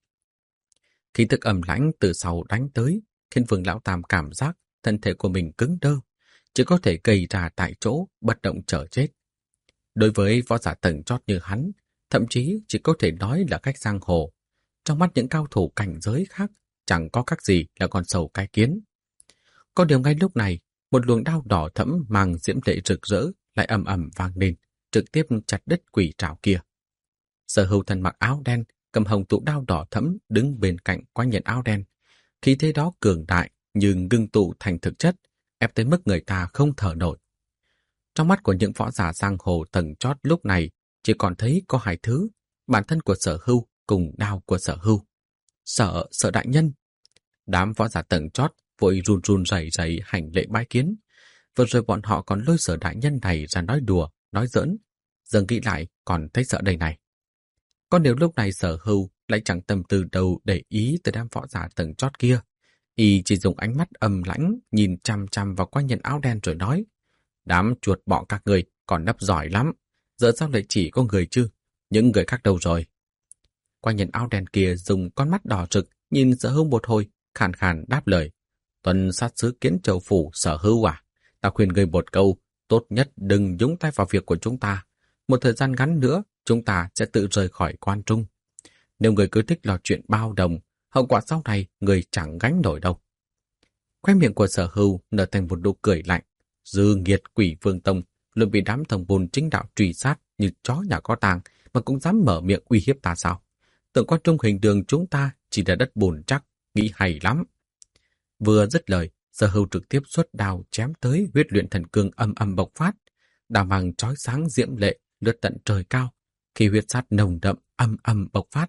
Khí tức ầm lãnh từ sau đánh tới, khiến Vương Lão Tam cảm giác thân thể của mình cứng đơ. chỉ có thể gây ra tại chỗ, bất động chờ chết. Đối với võ giả tầng chót như hắn, thậm chí chỉ có thể nói là cách giang hồ. Trong mắt những cao thủ cảnh giới khác, chẳng có các gì là con sầu cái kiến. Có điều ngay lúc này, một luồng đao đỏ thẫm mang diễm lệ rực rỡ lại ầm ầm vang lên, trực tiếp chặt đứt quỷ trảo kia. Sở Hưu thân mặc áo đen, cầm hồng tụ đao đỏ thẫm đứng bên cạnh quanh nhận áo đen. Khí thế đó cường đại nhưng ngưng tụ thành thực chất, ép tới mức người ta không thở nổi. Trong mắt của những võ giả giang hồ tầng chót lúc này chỉ còn thấy có hai thứ, bản thân của Sở Hưu cùng đao của Sở Hưu. Sở, Sở đại nhân. Đám võ giả tầng chót vội run run rẩy rẩy hành lễ bái kiến. Vừa rồi bọn họ còn lôi Sở đại nhân này ra nói đùa, nói giỡn. Giờ nghĩ lại còn thấy sợ đây này. Còn nếu lúc này Sở Hưu lại chẳng tâm tư đầu để ý tới đám võ giả tầng chót kia, y chỉ dùng ánh mắt âm lãnh nhìn chăm chăm vào quan nhân áo đen rồi nói: đám chuột bọ các người còn nấp giỏi lắm, giờ sao lại chỉ có người chứ, những người khác đâu rồi? Quan nhân áo đen kia dùng con mắt đỏ rực nhìn Sở Hưu một hồi, khàn khàn đáp lời: tuần sát sứ Kiến Châu phủ Sở Hưu à, ta khuyên ngươi một câu, tốt nhất đừng nhúng tay vào việc của chúng ta. Một thời gian ngắn nữa, chúng ta sẽ tự rời khỏi quan trung. Nếu người cứ thích lo chuyện bao đồng, hậu quả sau này người chẳng gánh nổi đâu. Khoe miệng của Sở Hưu nở thành một nụ cười lạnh. Dư nghiệt Quỷ Vương Tông luôn bị đám thằng bùn chính đạo truy sát như chó nhà có tang mà cũng dám mở miệng uy hiếp ta sao? Tưởng quan trung hình đường chúng ta chỉ là đất bùn chắc, nghĩ hay lắm. Vừa dứt lời, Sở Hưu trực tiếp xuất đao chém tới, huyết luyện thần cương âm âm bộc phát, đao mang chói sáng diễm lệ lướt tận trời cao, khi huyết sát nồng đậm âm âm bộc phát.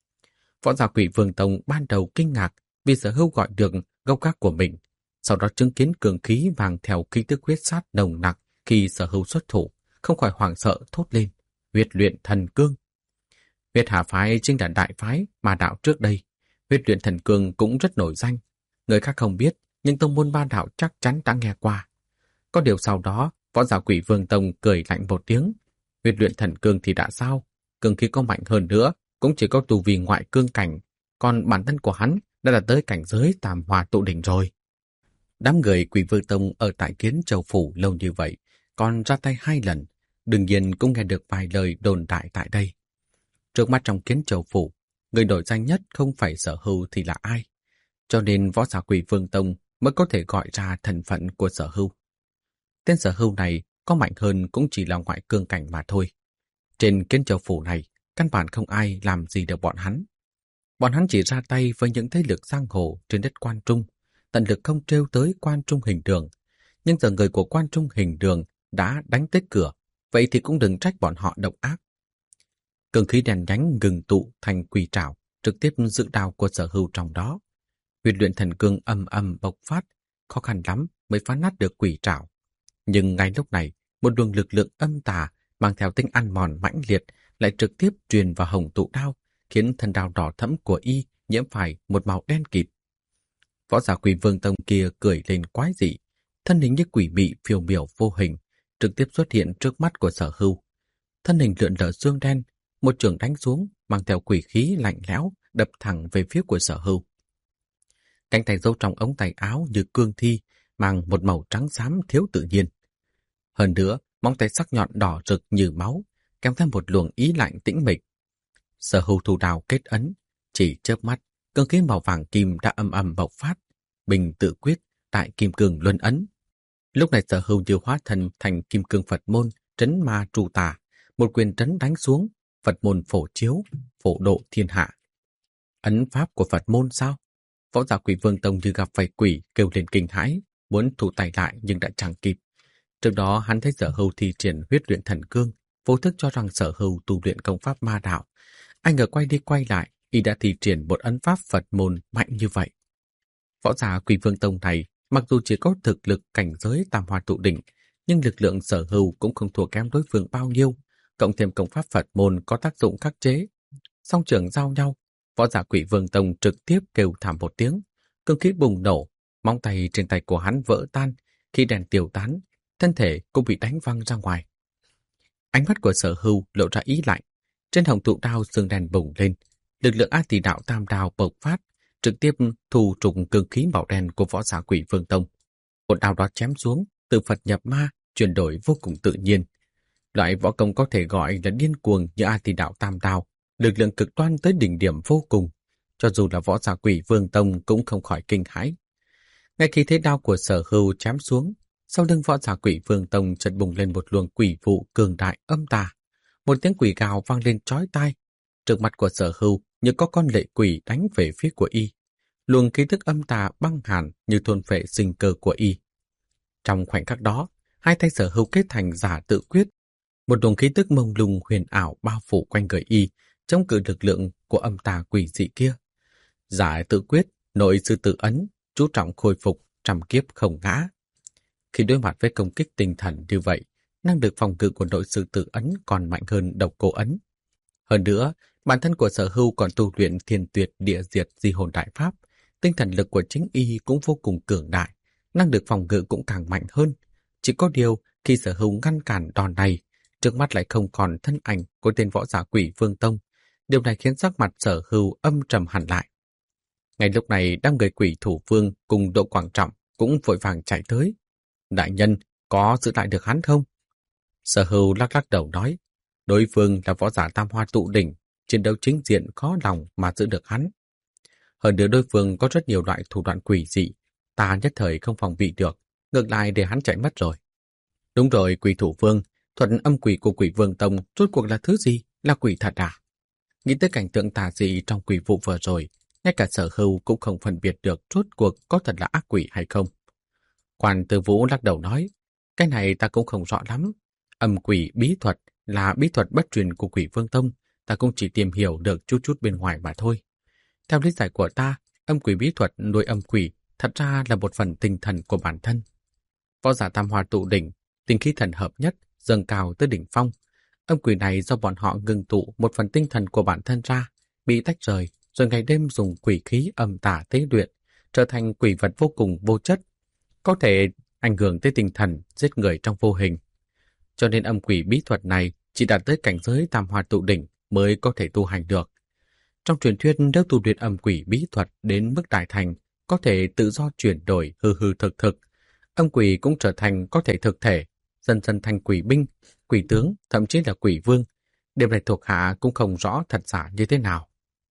Võ giả Quỷ Vương Tông ban đầu kinh ngạc vì Sở Hưu gọi được gốc gác của mình, sau đó chứng kiến cường khí mang theo khí tức huyết sát nồng nặc khi Sở Hưu xuất thủ, không khỏi hoảng sợ thốt lên: huyết luyện thần cương. Huyết Hà phái chính là đại phái ma đạo trước đây, huyết luyện thần cương cũng rất nổi danh. Người khác không biết, nhưng tông môn ma đạo chắc chắn đã nghe qua. Có điều sau đó, võ giả Quỷ Vương Tông cười lạnh một tiếng: huyết luyện thần cương thì đã sao? Cường khí có mạnh hơn nữa, cũng chỉ có tu vi ngoại cương cảnh, còn bản thân của hắn đã là tới cảnh giới tam hòa tụ đỉnh rồi. Đám người Quỷ Vương Tông ở tại Kiến Châu phủ lâu như vậy, còn ra tay hai lần, đương nhiên cũng nghe được vài lời đồn đại tại đây. Trước mắt trong Kiến Châu phủ, người nổi danh nhất không phải Sở Hưu thì là ai? Cho nên võ giả Quỷ Vương Tông mới có thể gọi ra thân phận của Sở Hưu. Tên Sở Hưu này có mạnh hơn cũng chỉ là ngoại cương cảnh mà thôi. Trên Kiến Châu phủ này, căn bản không ai làm gì được bọn hắn. Bọn hắn chỉ ra tay với những thế lực giang hồ trên đất Quan Trung, tận lực không trêu tới Quan Trung hình đường. Nhưng giờ người của Quan Trung hình đường đã đánh tới cửa, vậy thì cũng đừng trách bọn họ độc ác. Cường khí đèn nhánh ngừng tụ thành quỷ trảo, trực tiếp giữ đao của Sở Hưu trong đó. Huyết luyện thần cương âm âm bộc phát, khó khăn lắm mới phá nát được quỷ trảo. Nhưng ngay lúc này, một luồng lực lượng âm tà mang theo tính ăn mòn mãnh liệt lại trực tiếp truyền vào hồng tụ đao, khiến thân đao đỏ thẫm của y nhiễm phải một màu đen kịt. Võ giả Quỷ Vương Tông kia cười lên quái dị, thân hình như quỷ mị phiêu miểu vô hình, trực tiếp xuất hiện trước mắt của Sở Hưu. Thân hình lượn lờ xương đen, một chưởng đánh xuống, mang theo quỷ khí lạnh lẽo, đập thẳng về phía của Sở Hưu. Cánh tay giấu trong ống tay áo như cương thi, mang một màu trắng xám thiếu tự nhiên. Hơn nữa, móng tay sắc nhọn đỏ rực như máu, kèm theo một luồng ý lạnh tĩnh mịch. Sở Hưu thủ đao kết ấn, chỉ chớp mắt, cương khí màu vàng kim đã âm âm bộc phát, bình tự quyết tại kim cương luân ấn. Lúc này Sở Hưu như hóa thân thành kim cương Phật môn, trấn ma trụ tà, một quyền trấn đánh xuống, Phật môn phổ chiếu, phổ độ thiên hạ. Ấn pháp của Phật môn sao? Võ giả Quỷ Vương Tông như gặp phải quỷ, kêu lên kinh hãi, muốn thủ tay lại nhưng đã chẳng kịp. Trước đó hắn thấy Sở Hưu thi triển huyết luyện thần cương, vô thức cho rằng Sở Hưu tu luyện công pháp ma đạo. Anh ngờ quay đi quay lại, y đã thi triển một ấn pháp Phật môn mạnh như vậy. Võ giả Quỷ Vương Tông này, mặc dù chỉ có thực lực cảnh giới tam hoa tụ đỉnh, nhưng lực lượng Sở Hưu cũng không thua kém đối phương bao nhiêu, cộng thêm công pháp Phật môn có tác dụng khắc chế. Song trường giao nhau, võ giả Quỷ Vương Tông trực tiếp kêu thảm một tiếng, cương khí bùng nổ, móng tay trên tay của hắn vỡ tan, khi đèn tiêu tán, thân thể cũng bị đánh văng ra ngoài. Ánh mắt của Sở Hưu lộ ra ý lạnh, trên hồng tụ đao xương đèn bùng lên, lực lượng A Tỳ đạo tam đao bộc phát, trực tiếp thu trùng cương khí màu đen của võ giả Quỷ Vương Tông. Một đao đó chém xuống, từ Phật nhập ma, chuyển đổi vô cùng tự nhiên. Loại võ công có thể gọi là điên cuồng như A Tỳ Đạo Tam Đao, lực lượng cực đoan tới đỉnh điểm vô cùng, cho dù là võ giả Quỷ Vương Tông cũng không khỏi kinh hãi. Ngay khi thế đao của Sở Hưu chém xuống, sau lưng võ giả Quỷ Vương Tông chợt bùng lên một luồng quỷ vụ cường đại âm tà. Một tiếng quỷ gào vang lên chói tai. Trước mặt của Sở Hưu như có con lệ quỷ đánh về phía của y. Luồng khí tức âm tà băng hàn như thôn phệ sinh cơ của y. Trong khoảnh khắc đó, hai tay Sở Hưu kết thành giả tự quyết. Một luồng khí tức mông lung huyền ảo bao phủ quanh người y, chống cự lực lượng của âm tà quỷ dị kia. Giả tự quyết, nội sư tự ấn, chú trọng khôi phục, trăm kiếp không ngã. Khi đối mặt với công kích tinh thần như vậy, năng lực phòng ngự của nội sư tự ấn còn mạnh hơn độc cô ấn. Hơn nữa, bản thân của Sở Hưu còn tu luyện thiên tuyệt địa diệt di hồn đại pháp, tinh thần lực của chính y cũng vô cùng cường đại, năng lực phòng ngự cũng càng mạnh hơn. Chỉ có điều, khi Sở Hưu ngăn cản đòn này, trước mắt lại không còn thân ảnh của tên võ giả Quỷ Vương Tông. Điều này khiến sắc mặt Sở Hưu âm trầm hẳn lại. Ngay lúc này, đám người Quỷ Thủ Vương cùng Đỗ Quảng Trọng cũng vội vàng chạy tới. Đại nhân, có giữ lại được hắn không? Sở Hưu lắc lắc đầu nói, đối phương là võ giả Tam Hoa Tụ Đỉnh, chiến đấu chính diện khó lòng mà giữ được hắn. Hơn nữa đối phương có rất nhiều loại thủ đoạn quỷ dị, ta nhất thời không phòng bị được, ngược lại để hắn chạy mất rồi. Đúng rồi, Quỷ Thủ Vương, thuật âm quỷ của Quỷ Vương Tông rốt cuộc là thứ gì? Là quỷ thật à? Nghĩ tới cảnh tượng tà dị trong quỷ vụ vừa rồi, ngay cả Sở Hưu cũng không phân biệt được rốt cuộc có thật là ác quỷ hay không. Quan Tư Vũ lắc đầu nói, cái này ta cũng không rõ lắm. Âm quỷ bí thuật là bí thuật bất truyền của Quỷ Vương Tông, ta cũng chỉ tìm hiểu được chút chút bên ngoài mà thôi. Theo lý giải của ta, âm quỷ bí thuật nuôi âm quỷ thật ra là một phần tinh thần của bản thân. Võ giả Tam Hoa Tụ Đỉnh, tinh khí thần hợp nhất, dâng cao tới đỉnh phong. Âm quỷ này do bọn họ ngưng tụ một phần tinh thần của bản thân ra, bị tách rời, rồi ngày đêm dùng quỷ khí âm tà tế luyện, trở thành quỷ vật vô cùng vô chất, có thể ảnh hưởng tới tinh thần, giết người trong vô hình. Cho nên âm quỷ bí thuật này chỉ đạt tới cảnh giới Tam Hoa Tụ Đỉnh mới có thể tu hành được. Trong truyền thuyết, nếu tu luyện âm quỷ bí thuật đến mức đại thành, có thể tự do chuyển đổi hư hư thực thực. Âm quỷ cũng trở thành có thể thực thể, dần dần thành quỷ binh, quỷ tướng, thậm chí là quỷ vương. Điều này thuộc hạ cũng không rõ thật giả như thế nào.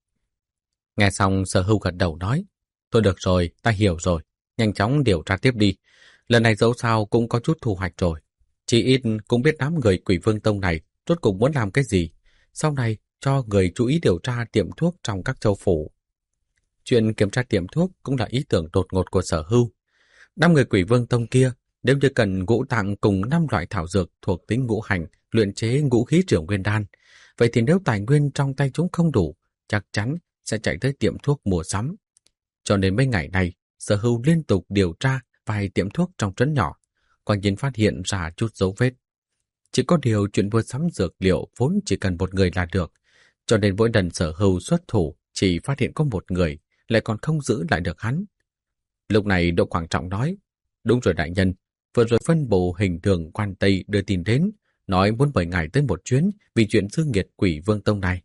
Nghe xong, Sở Hưu gật đầu nói, thôi được rồi, ta hiểu rồi, nhanh chóng điều tra tiếp đi. Lần này dẫu sao cũng có chút thu hoạch rồi. Chỉ ít cũng biết đám người Quỷ Vương Tông này rốt cuộc muốn làm cái gì. Sau này cho người chú ý điều tra tiệm thuốc trong các châu phủ. Chuyện kiểm tra tiệm thuốc cũng là ý tưởng đột ngột của Sở Hưu. Đám người Quỷ Vương Tông kia, nếu như cần ngũ tạng cùng năm loại thảo dược thuộc tính ngũ hành luyện chế ngũ khí trưởng nguyên đan, vậy thì nếu tài nguyên trong tay chúng không đủ, chắc chắn sẽ chạy tới tiệm thuốc mua sắm. Cho nên mấy ngày này, Sở Hưu liên tục điều tra vài tiệm thuốc trong trấn nhỏ, quả nhiên phát hiện ra chút dấu vết. Chỉ có điều chuyện mua sắm dược liệu vốn chỉ cần một người là được, cho nên mỗi lần Sở Hưu xuất thủ chỉ phát hiện có một người, lại còn không giữ lại được hắn. Lúc này Đỗ Quảng Trọng nói, đúng rồi đại nhân, vừa rồi phân bộ hình thường quan Tây đưa tin đến, nói muốn mời ngài tới một chuyến vì chuyện dương nghiệt Quỷ Vương Tông này.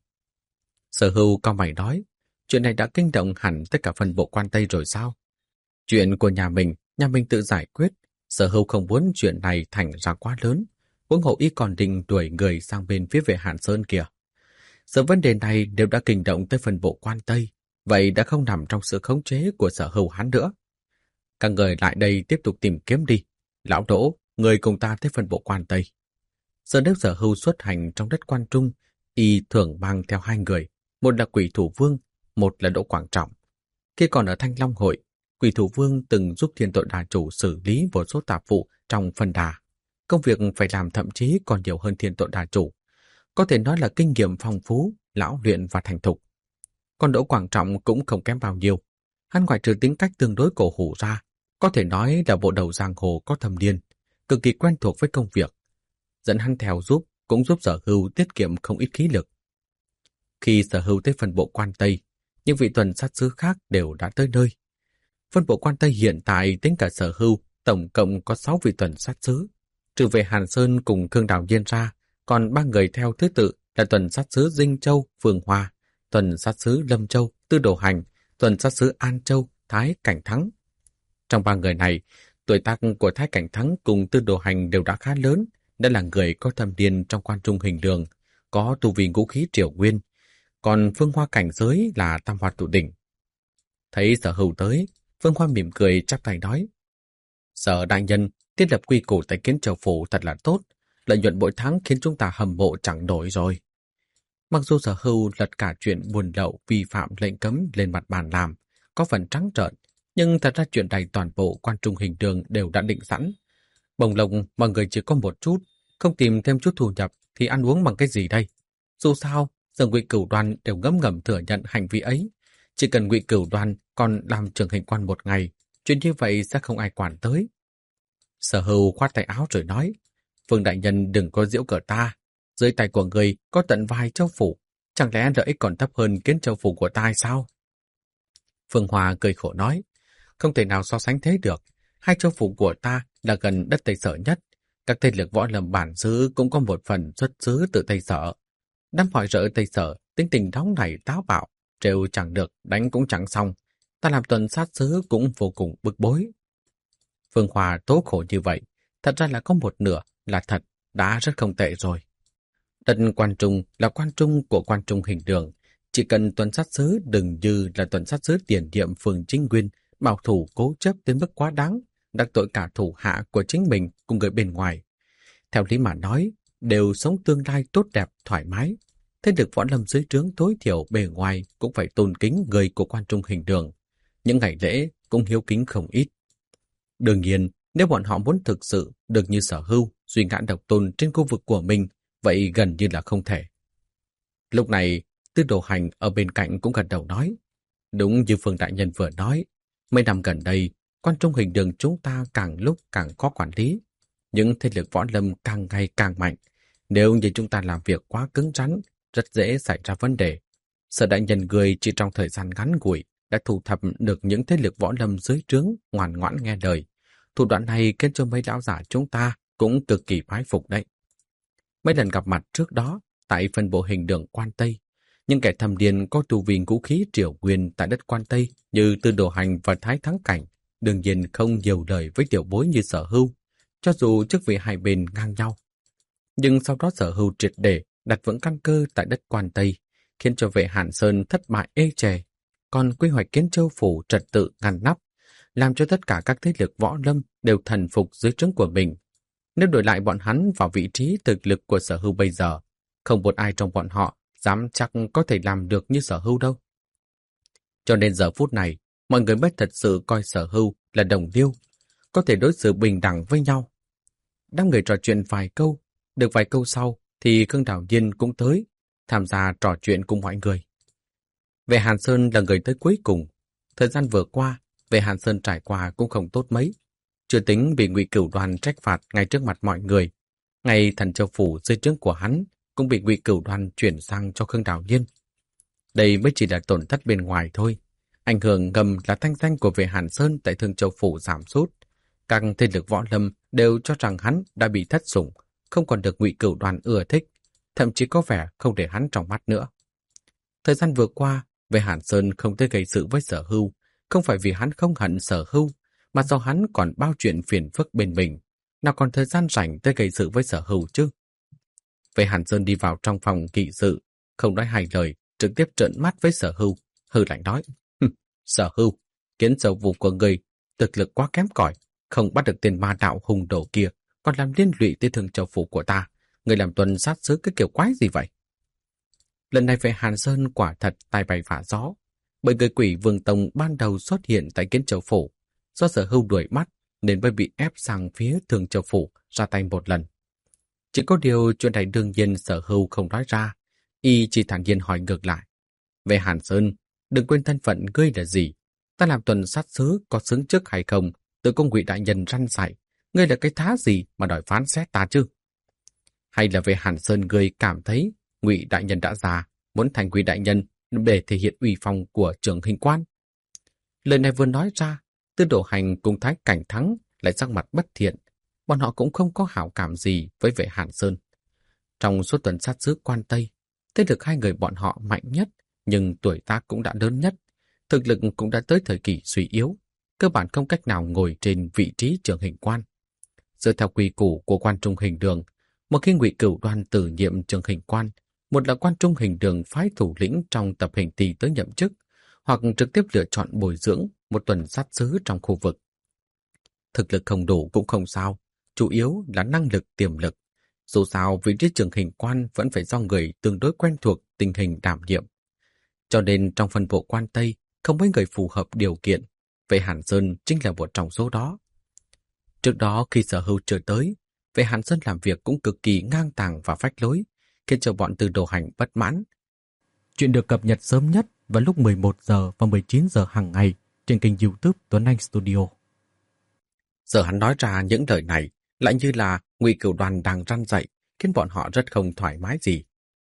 Sở Hưu cau mày nói, chuyện này đã kinh động hẳn tất cả phân bộ quan Tây rồi sao? Chuyện của nhà mình, nhà mình tự giải quyết, Sở Hưu không muốn chuyện này thành ra quá lớn, huống hộ y còn định đuổi người sang bên phía về Hàn Sơn kìa. Giờ vấn đề này đều đã kinh động tới phân bộ quan Tây, vậy đã không nằm trong sự khống chế của Sở Hưu hắn nữa. Các người lại đây tiếp tục tìm kiếm đi. Lão Đỗ, người cùng ta tới phân bộ quan Tây. Giờ nếu Sở Hưu xuất hành trong đất quan trung, y thường mang theo hai người, một là Quỷ Thủ Vương, một là Đỗ Quảng Trọng. Khi còn ở Thanh Long Hội, Quỷ Thủ Vương từng giúp Thiên Tội Đà Chủ xử lý một số tạp vụ trong phân đà. Công việc phải làm thậm chí còn nhiều hơn Thiên Tội Đà Chủ. Có thể nói là kinh nghiệm phong phú, lão luyện và thành thục. Còn Đỗ Quảng Trọng cũng không kém bao nhiêu. Hắn ngoại trừ tính cách tương đối cổ hủ ra, có thể nói là bộ đầu giang hồ có thâm niên, cực kỳ quen thuộc với công việc. Dẫn hắn theo giúp cũng giúp Sở Hưu tiết kiệm không ít khí lực. Khi Sở Hưu tới phân bộ quan Tây, những vị tuần sát sứ khác đều đã tới nơi. Phân bộ quan Tây hiện tại tính cả Sở Hưu tổng cộng có sáu vị tuần sát sứ. Trừ về Hàn Sơn cùng Thương Đào Nhiên ra, còn ba người theo thứ tự là tuần sát sứ Dinh Châu, Phường Hoa, tuần sát sứ Lâm Châu, Tư Đồ Hành, tuần sát sứ An Châu, Thái Cảnh Thắng. Trong ba người này, Tuổi tác của Thái Cảnh Thắng cùng Tư Đồ Hành đều đã khá lớn, đã là người có thâm niên trong quan trung hình đường, có tu vi ngũ khí triều nguyên, còn Phương Hoa cảnh giới là tam hoa tụ đỉnh. Thấy Sở Hưu tới, Phương Hoa mỉm cười chắp tay nói: Sở đại nhân thiết lập quy củ tại Kiến Châu phủ thật là tốt, lợi nhuận mỗi tháng khiến chúng ta hâm mộ chẳng nổi rồi. Mặc dù Sở Hưu lật cả chuyện buôn lậu vi phạm lệnh cấm lên mặt bàn làm, có phần trắng trợn, nhưng thật ra chuyện này toàn bộ quan trung hình đường đều đã định sẵn. Bồng lông mọi người chỉ có một chút, không tìm thêm chút thu nhập thì ăn uống bằng cái gì đây? Dù sao, giờ Ngụy Cửu Đoan đều ngấm ngầm thừa nhận hành vi ấy. Chỉ cần Ngụy Cửu Đoan còn làm trưởng hình quan một ngày, chuyện như vậy sẽ không ai quản tới. Sở Hưu khoát tay áo rồi nói: Phương đại nhân đừng có giễu cợt ta, dưới tay của người có tận vài châu phủ, chẳng lẽ lợi ích còn thấp hơn Kiến Châu phủ của ta hay sao? Phương Hoa cười khổ nói: Không thể nào so sánh thế được, hai châu phủ của ta là gần đất Tây Sở nhất, các thế lực võ lâm bản xứ cũng có một phần xuất xứ từ Tây Sở. Đám hỏi rỡ Tây Sở tính tình nóng nảy táo bạo, trêu chẳng được, đánh cũng chẳng xong, ta làm tuần sát xứ cũng vô cùng bực bối. Phương Hoa tố khổ như vậy, thật ra là có một nửa là thật, đã rất không tệ rồi. Đất quan trung là quan trung của quan trung hình đường, chỉ cần tuần sát xứ đừng như là tuần sát xứ tiền nhiệm phường Chính Nguyên, bảo thủ cố chấp đến mức quá đáng, đắc tội cả thủ hạ của chính mình cùng người bên ngoài. Theo lý mà nói, đều sống tương lai tốt đẹp, thoải mái. Thế lực võ lâm dưới trướng tối thiểu bề ngoài cũng phải tôn kính người của quan trung hình đường. Những ngày lễ cũng hiếu kính không ít. Đương nhiên, nếu bọn họ muốn thực sự được như Sở Hưu, duy ngã độc tôn trên khu vực của mình, vậy gần như là không thể. Lúc này, Tư Đồ Hành ở bên cạnh cũng gật đầu nói: Đúng như Phương đại nhân vừa nói, mấy năm gần đây, quan trung hình đường chúng ta càng lúc càng khó quản lý. Những thế lực võ lâm càng ngày càng mạnh. Nếu như chúng ta làm việc quá cứng rắn, rất dễ xảy ra vấn đề. Sở đại nhân người chỉ trong thời gian ngắn ngủi đã thu thập được những thế lực võ lâm dưới trướng ngoan ngoãn nghe lời. Thủ đoạn này khiến cho mấy lão giả chúng ta cũng cực kỳ phái phục đấy. Mấy lần gặp mặt trước đó, tại phân bộ hình đường Quan Tây, những kẻ thâm điên có tu vi ngũ khí triều nguyên tại đất Quan Tây như Tư Đồ Hành và Thái Thắng Cảnh, đương nhiên không nhiều lời với tiểu bối như Sở Hưu, cho dù chức vị hai bên ngang nhau. Nhưng sau đó Sở Hưu triệt để đặt vững căn cơ tại đất Quan Tây, khiến cho vệ Hàn Sơn thất bại ê chề, còn quy hoạch Kiến Châu phủ trật tự ngăn nắp, làm cho tất cả các thế lực võ lâm đều thần phục dưới trướng của mình. Nếu đổi lại bọn hắn vào vị trí thực lực của Sở Hưu bây giờ, không một ai trong bọn họ dám chắc có thể làm được như Sở Hưu đâu. Cho nên giờ phút này, mọi người mới thật sự coi Sở Hưu là đồng liêu, có thể đối xử bình đẳng với nhau. Đám người trò chuyện vài câu, được vài câu sau thì Khương Đào Nhiên cũng tới, tham gia trò chuyện cùng mọi người. Vệ Hàn Sơn là người tới cuối cùng. Thời gian vừa qua, Vệ Hàn Sơn trải qua cũng không tốt mấy. Chưa tính bị Ngụy Cửu Đoan trách phạt ngay trước mặt mọi người. Ngay Thần Châu phủ dưới trướng của hắn cũng bị Ngụy Cửu Đoan chuyển sang cho Khương Đào Nhiên. Đây mới chỉ là tổn thất bên ngoài thôi. Ảnh hưởng ngầm là thanh danh của Vệ Hàn Sơn tại Thương Châu phủ giảm sút. Các thế lực võ lâm đều cho rằng hắn đã bị thất sủng, không còn được Ngụy Cửu Đoan ưa thích, thậm chí có vẻ không để hắn trong mắt nữa. Thời gian vừa qua, Vệ Hàn Sơn không tới gây sự với Sở Hưu, không phải vì hắn không hận Sở Hưu, mà do hắn còn bao chuyện phiền phức bên mình, nào còn thời gian rảnh tới gây sự với Sở Hưu chứ. Vệ Hàn Sơn đi vào trong phòng nghị sự, không nói hai lời, trực tiếp trợn mắt với Sở Hưu, hừ lạnh nói: Sở Hưu, Kiến Châu phủ của người thực lực quá kém cỏi, không bắt được tên ma đạo hùng đồ kia, còn làm liên lụy tới Thương Châu phủ của ta. Người làm tuần sát xứ cái kiểu quái gì vậy? Lần này Vệ Hàn Sơn quả thật tai bay vạ gió, bởi người quỷ Vương Tông ban đầu xuất hiện tại Kiến Châu phủ, do Sở Hưu đuổi bắt nên mới bị ép sang phía Thương Châu phủ ra tay một lần. Chỉ có điều chuyện này đương nhiên Sở Hưu không nói ra, y chỉ thản nhiên hỏi ngược lại: Vệ Hàn Sơn, đừng quên thân phận ngươi là gì, ta làm tuần sát xứ có xứng chức hay không, tự công Ngụy đại nhân răn dạy, ngươi là cái thá gì mà đòi phán xét ta chứ? Hay là Vệ Hàn Sơn ngươi cảm thấy Ngụy đại nhân đã già, muốn thành Ngụy đại nhân để thể hiện uy phong của trưởng hình quan? Lời này vừa nói ra, Tư Đồ Hành cùng Thái Cảnh Thắng lại sắc mặt bất thiện, bọn họ cũng không có hảo cảm gì với Vệ Hàn Sơn. Trong suốt tuần sát xứ Quan Tây, thế lực hai người bọn họ mạnh nhất, nhưng tuổi tác cũng đã lớn nhất, thực lực cũng đã tới thời kỳ suy yếu. cơ bản không cách nào ngồi trên vị trí trưởng hình quan. Dựa theo quy củ của quan trung hình đường, một khi Ngụy Cửu Đoan từ nhiệm trưởng hình quan, một là quan trung hình đường phái thủ lĩnh trong tập hình ty tới nhậm chức, hoặc trực tiếp lựa chọn bồi dưỡng một tuần sát sứ trong khu vực. Thực lực không đủ cũng không sao, chủ yếu là năng lực tiềm lực. Dù sao vị trí trưởng hình quan vẫn phải do người tương đối quen thuộc tình hình đảm nhiệm. Cho nên trong phân bộ quan Tây không mấy người phù hợp điều kiện, Vệ Hàn Sơn chính là một trong số đó. Trước đó khi Sở Hưu chưa tới, Vệ Hàn Sơn làm việc cũng cực kỳ ngang tàng và phách lối, khiến cho bọn Từ Đồ Hành bất mãn. Chuyện được cập nhật sớm nhất vào lúc mười một giờ và mười chín giờ hàng ngày trên kênh YouTube Tuấn Anh Studio. Giờ hắn nói ra những lời này lại như là Ngụy Cửu Đoan đang răn dạy, khiến bọn họ rất không thoải mái gì.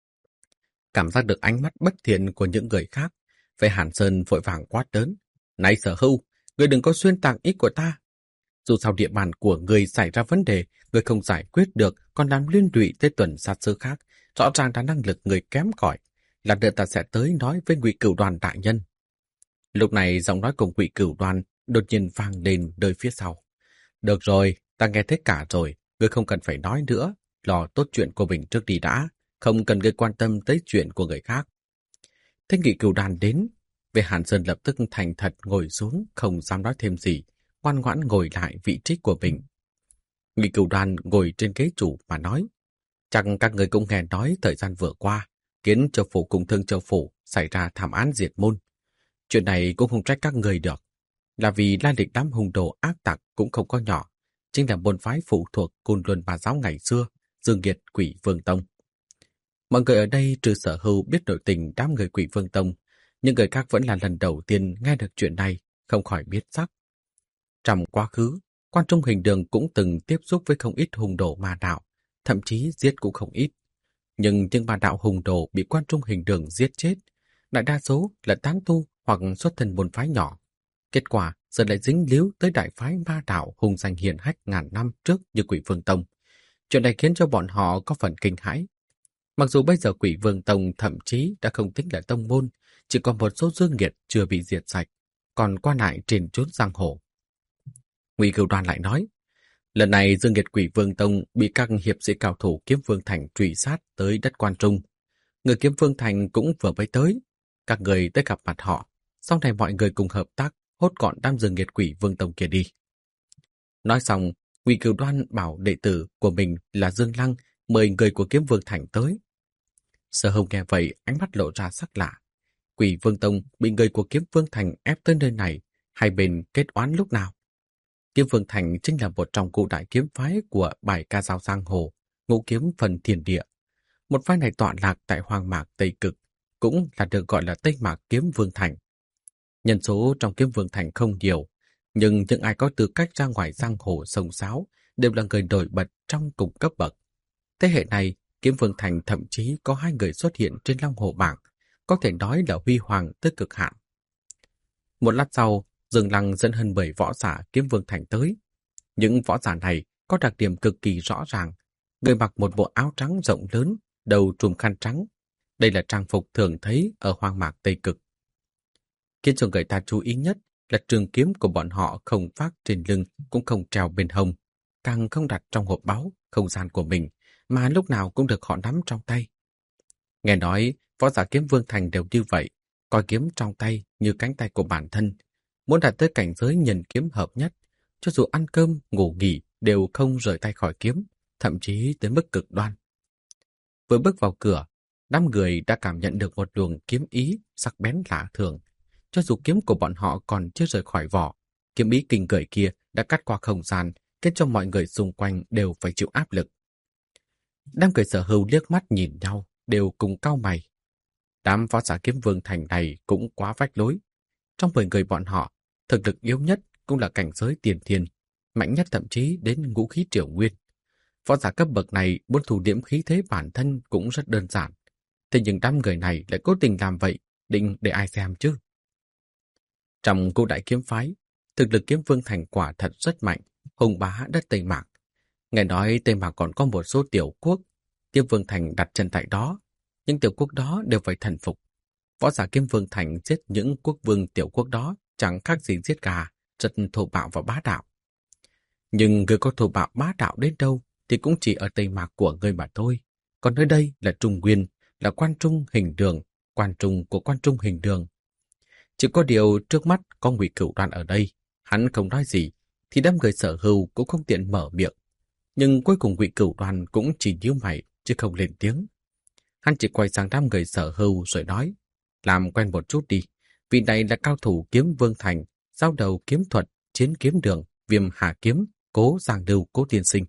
Cảm giác được ánh mắt bất thiện của những người khác, Vệ Hàn Sơn vội vàng quát lớn: "Này Sở Hưu, ngươi đừng có xuyên tạc ý của ta. Dù sao địa bàn của ngươi xảy ra vấn đề, ngươi không giải quyết được, còn làm liên lụy tới tuần sát sứ khác, rõ ràng là năng lực người kém cỏi. Lát nữa ta sẽ tới nói với Ngụy Cửu Đoan đại nhân." Lúc này giọng nói của Ngụy Cửu Đoan đột nhiên vang lên nơi phía sau. "Được rồi, ta nghe thấy cả rồi, ngươi không cần phải nói nữa, lo tốt chuyện của mình trước đi đã, không cần ngươi quan tâm tới chuyện của người khác." Thế Ngụy Cửu Đoan đến, Vệ Hàn Sơn lập tức thành thật ngồi xuống, không dám nói thêm gì, ngoan ngoãn ngồi lại vị trí của mình. Ngụy Cửu Đoan ngồi trên ghế chủ mà nói: "Chắc các người cũng nghe nói thời gian vừa qua, Kiến Châu Phủ cùng Thương Châu Phủ xảy ra thảm án diệt môn. Chuyện này cũng không trách các người được, là vì lai lịch đám hung đồ ác tặc cũng không có nhỏ, chính là môn phái phụ thuộc Côn Luân Bà Giáo ngày xưa, Dương Nghiệt Quỷ Vương Tông. Mọi người ở đây trừ Sở Hưu biết nội tình đám người Quỷ Vương Tông, nhưng người khác vẫn là lần đầu tiên nghe được chuyện này, không khỏi biết sắc. Trong quá khứ, quan trung hình đường cũng từng tiếp xúc với không ít hung đồ ma đạo, thậm chí giết cũng không ít. Nhưng những ma đạo hung đồ bị quan trung hình đường giết chết, đại đa số là tán tu hoặc xuất thân môn phái nhỏ. Kết quả giờ lại dính líu tới đại phái ma đạo hùng danh hiển hách ngàn năm trước như Quỷ Vương Tông. Chuyện này khiến cho bọn họ có phần kinh hãi. Mặc dù bây giờ Quỷ Vương Tông thậm chí đã không tính là tông môn, chỉ còn một số dương nghiệt chưa bị diệt sạch, còn qua lại trên chốn giang hồ. Ngụy Cửu Đoan lại nói: "Lần này Dương Nghiệt Quỷ Vương Tông bị các hiệp sĩ cao thủ Kiếm Vương Thành truy sát tới đất Quan Trung. Người Kiếm Vương Thành cũng vừa mới tới. Các người tới gặp mặt họ, sau này mọi người cùng hợp tác hốt gọn đám Dương Nghiệt Quỷ Vương Tông kia đi." Nói xong, Ngụy Cửu Đoan bảo đệ tử của mình là Dương Lăng mời người của Kiếm Vương Thành tới. Sở Hưu nghe vậy, ánh mắt lộ ra sắc lạ. Quỷ Vương Tông bị người của Kiếm Vương Thành ép tới nơi này, hai bên kết oán lúc nào? Kiếm Vương Thành chính là một trong cụ đại kiếm phái của bài ca dao giang hồ, ngũ kiếm phần thiền địa. Một phái này tọa lạc tại hoang mạc Tây Cực, cũng là được gọi là Tây Mạc Kiếm Vương Thành. Nhân số trong Kiếm Vương Thành không nhiều, nhưng những ai có tư cách ra ngoài giang hồ sông sáo đều là người nổi bật trong cùng cấp bậc. Thế hệ này, Kiếm Vương Thành thậm chí có hai người xuất hiện trên Long Hồ bảng, có thể nói là huy hoàng tới cực hạn. Một lát sau, Dương Lăng dẫn hơn bảy võ giả Kiếm Vương Thành tới. Những võ giả này có đặc điểm cực kỳ rõ ràng. Người mặc một bộ áo trắng rộng lớn, đầu trùm khăn trắng. Đây là trang phục thường thấy ở hoang mạc Tây Cực. Khiến cho người ta chú ý nhất là trường kiếm của bọn họ không vác trên lưng, cũng không treo bên hông, càng không đặt trong hộp báu, không gian của mình, mà lúc nào cũng được họ nắm trong tay. Nghe nói, võ giả Kiếm Vương Thành đều như vậy, coi kiếm trong tay như cánh tay của bản thân. Muốn đạt tới cảnh giới nhân kiếm hợp nhất, cho dù ăn cơm, ngủ nghỉ đều không rời tay khỏi kiếm, thậm chí tới mức cực đoan. Vừa bước vào cửa, đám người đã cảm nhận được một luồng kiếm ý sắc bén lạ thường. Cho dù kiếm của bọn họ còn chưa rời khỏi vỏ, kiếm ý kinh người kia đã cắt qua không gian, khiến cho mọi người xung quanh đều phải chịu áp lực. Đám người Sở Hưu liếc mắt nhìn nhau, đều cùng cau mày. Đám võ giả Kiếm Vương Thành này cũng quá vách lối. Trong mười người bọn họ, thực lực yếu nhất cũng là cảnh giới tiền thiên, mạnh nhất thậm chí đến ngũ khí triều nguyên. Võ giả cấp bậc này muốn thủ điểm khí thế bản thân cũng rất đơn giản. Thế nhưng đám người này lại cố tình làm vậy, định để ai xem chứ? Trong cô đại kiếm phái, thực lực Kiếm Vương Thành quả thật rất mạnh, hùng bá đất Tây Mạc. Nghe nói Tây Mạc còn có một số tiểu quốc, Kiếm Vương Thành đặt chân tại đó, nhưng tiểu quốc đó đều phải thần phục. Võ giả Kiếm Vương Thành giết những quốc vương tiểu quốc đó chẳng khác gì giết gà, rất thô bạo và bá đạo. Nhưng người có thô bạo bá đạo đến đâu thì cũng chỉ ở Tây Mạc của ngươi mà thôi. Còn nơi đây là Trung Nguyên, là quan trung hình đường, quan trung của quan trung hình đường. Chỉ có điều trước mắt có Ngụy Cửu Đoan ở đây, hắn không nói gì, thì đám người Sở Hưu cũng không tiện mở miệng. Nhưng cuối cùng Ngụy Cửu Đoan cũng chỉ nhíu mày chứ không lên tiếng. Hắn chỉ quay sang đám người Sở Hưu rồi nói, làm quen một chút đi, vị này là cao thủ kiếm vương thành, giao đầu kiếm thuật, chiến kiếm đường, viêm hà kiếm, Cố Giang Lưu, Cố tiên sinh.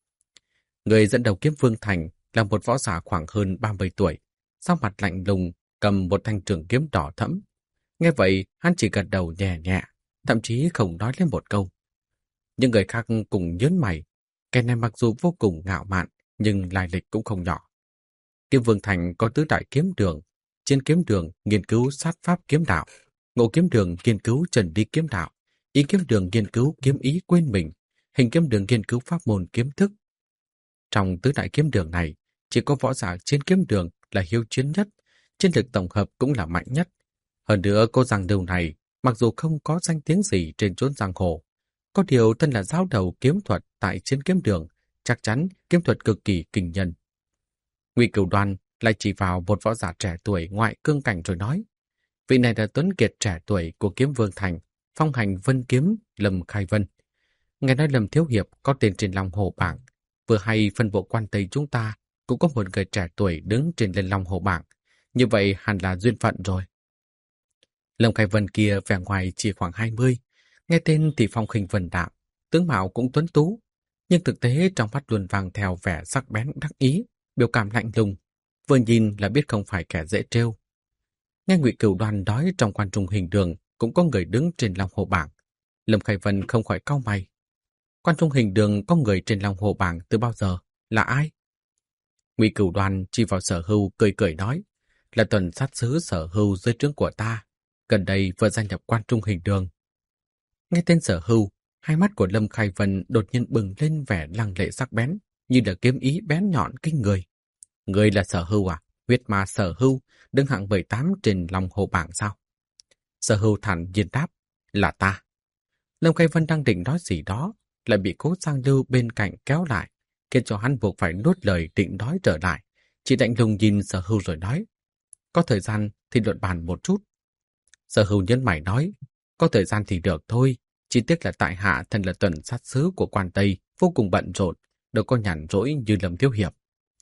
Người dẫn đầu kiếm vương thành là một võ giả khoảng hơn ba mươi tuổi, sắc mặt lạnh lùng, cầm một thanh trường kiếm đỏ thẫm. Nghe vậy, hắn chỉ gật đầu nhẹ nhẹ, thậm chí không nói lên một câu. Những người khác cùng nhớn mày, kẻ này mặc dù vô cùng ngạo mạn, nhưng lai lịch cũng không nhỏ. Kiếm vương thành có tứ đại kiếm đường, trên kiếm đường nghiên cứu sát pháp kiếm đạo, ngộ kiếm đường nghiên cứu trần lý kiếm đạo, ý kiếm đường nghiên cứu kiếm ý quên mình, hình kiếm đường nghiên cứu pháp môn kiếm thức. Trong tứ đại kiếm đường này, chỉ có võ giả trên kiếm đường là hiếu chiến nhất, chiến lực tổng hợp cũng là mạnh nhất. Hơn nữa cô Giang Lưu này, mặc dù không có danh tiếng gì trên chốn giang hồ, có điều thân là giáo đầu kiếm thuật tại chiến kiếm đường, chắc chắn kiếm thuật cực kỳ kinh nhân. Ngụy Cửu Đoan lại chỉ vào một võ giả trẻ tuổi ngoại cương cảnh rồi nói, vị này là tuấn kiệt trẻ tuổi của kiếm vương thành, phong hành vân kiếm Lâm Khai Vân. Nghe nói Lâm Thiếu Hiệp có tên trên Long Hồ bảng, vừa hay phân bộ quan Tây chúng ta cũng có một người trẻ tuổi đứng trên lên Long Hồ bảng, như vậy hẳn là duyên phận rồi. Lâm Khai Vân kia vẻ ngoài chỉ khoảng hai mươi, nghe tên thì phong khinh vân đạm, tướng mạo cũng tuấn tú, nhưng thực tế trong mắt luôn vàng theo vẻ sắc bén đắc ý, biểu cảm lạnh lùng, vừa nhìn là biết không phải kẻ dễ trêu. Nghe Ngụy Cửu Đoan nói trong quan trung hình đường cũng có người đứng trên Long Hồ bảng, Lâm Khai Vân không khỏi cau mày. Quan trung hình đường có người trên Long Hồ bảng từ bao giờ? Là ai? Ngụy Cửu Đoan chỉ vào Sở Hưu cười cười nói, là tuần sát sứ Sở Hưu dưới trướng của ta, gần đây vừa gia nhập quan trung hình đường. Nghe tên Sở Hưu, hai mắt của Lâm Khai Vân đột nhiên bừng lên vẻ lăng lệ sắc bén, như là kiếm ý bén nhọn kinh người. Người là Sở Hưu à? Huyết ma Sở Hưu, đứng hạng mười tám trên Long Hồ bảng sao? Sở Hưu thản nhiên đáp, là ta. Lâm Khai Vân đang định nói gì đó, lại bị Cố Giang Lưu bên cạnh kéo lại, khiến cho hắn buộc phải nuốt lời định nói trở lại, chỉ lạnh lùng nhìn Sở Hưu rồi nói, có thời gian thì luận bàn một chút. Sở Hưu nhấn mày nói, có thời gian thì được thôi, chỉ tiếc là tại hạ thân là tuần sát sứ của quan Tây, vô cùng bận rộn, đâu có nhàn rỗi như Lâm Thiếu Hiệp.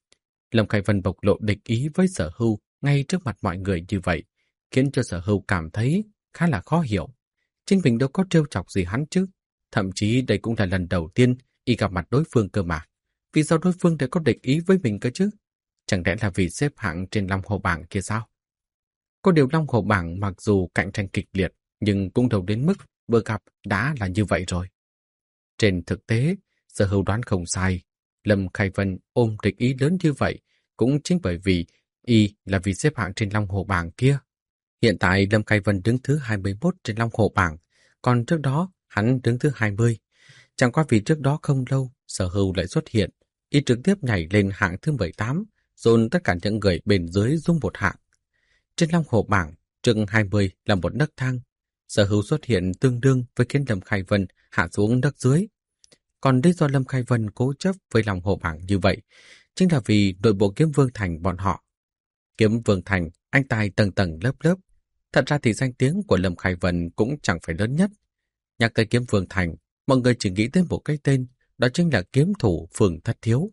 Lâm Khai Vân bộc lộ địch ý với Sở Hưu ngay trước mặt mọi người như vậy, khiến cho Sở Hưu cảm thấy khá là khó hiểu. Chính mình đâu có trêu chọc gì hắn chứ, thậm chí đây cũng là lần đầu tiên y gặp mặt đối phương cơ mà. Vì sao đối phương lại có địch ý với mình cơ chứ? Chẳng lẽ là vì xếp hạng trên Long Hồ bảng kia sao? Có điều Long Hồ bảng mặc dù cạnh tranh kịch liệt, nhưng cũng đâu đến mức vừa gặp đã là như vậy rồi. Trên thực tế, Sở Hưu đoán không sai. Lâm Khai Vân ôm địch ý lớn như vậy cũng chính bởi vì y là vì xếp hạng trên Long Hồ bảng kia. Hiện tại Lâm Khai Vân đứng thứ hai mươi mốt trên Long Hồ bảng, còn trước đó hắn đứng thứ hai mươi. Chẳng qua vì trước đó không lâu, Sở Hưu lại xuất hiện, y trực tiếp nhảy lên hạng thứ mười tám, dồn tất cả những người bên dưới dung một hạng. Trên Long Hồ bảng, chừng hai mươi là một nấc thang. Sở Hưu xuất hiện tương đương với khiến Lâm Khai Vân hạ xuống nấc dưới. Còn lý do Lâm Khai Vân cố chấp với Long Hồ bảng như vậy, chính là vì nội bộ Kiếm Vương Thành bọn họ. Kiếm Vương Thành, anh tài tầng tầng lớp lớp. Thật ra thì danh tiếng của Lâm Khai Vân cũng chẳng phải lớn nhất. Nhắc tới Kiếm Vương Thành, mọi người chỉ nghĩ tới một cái tên, đó chính là kiếm thủ Phương Thất Thiếu.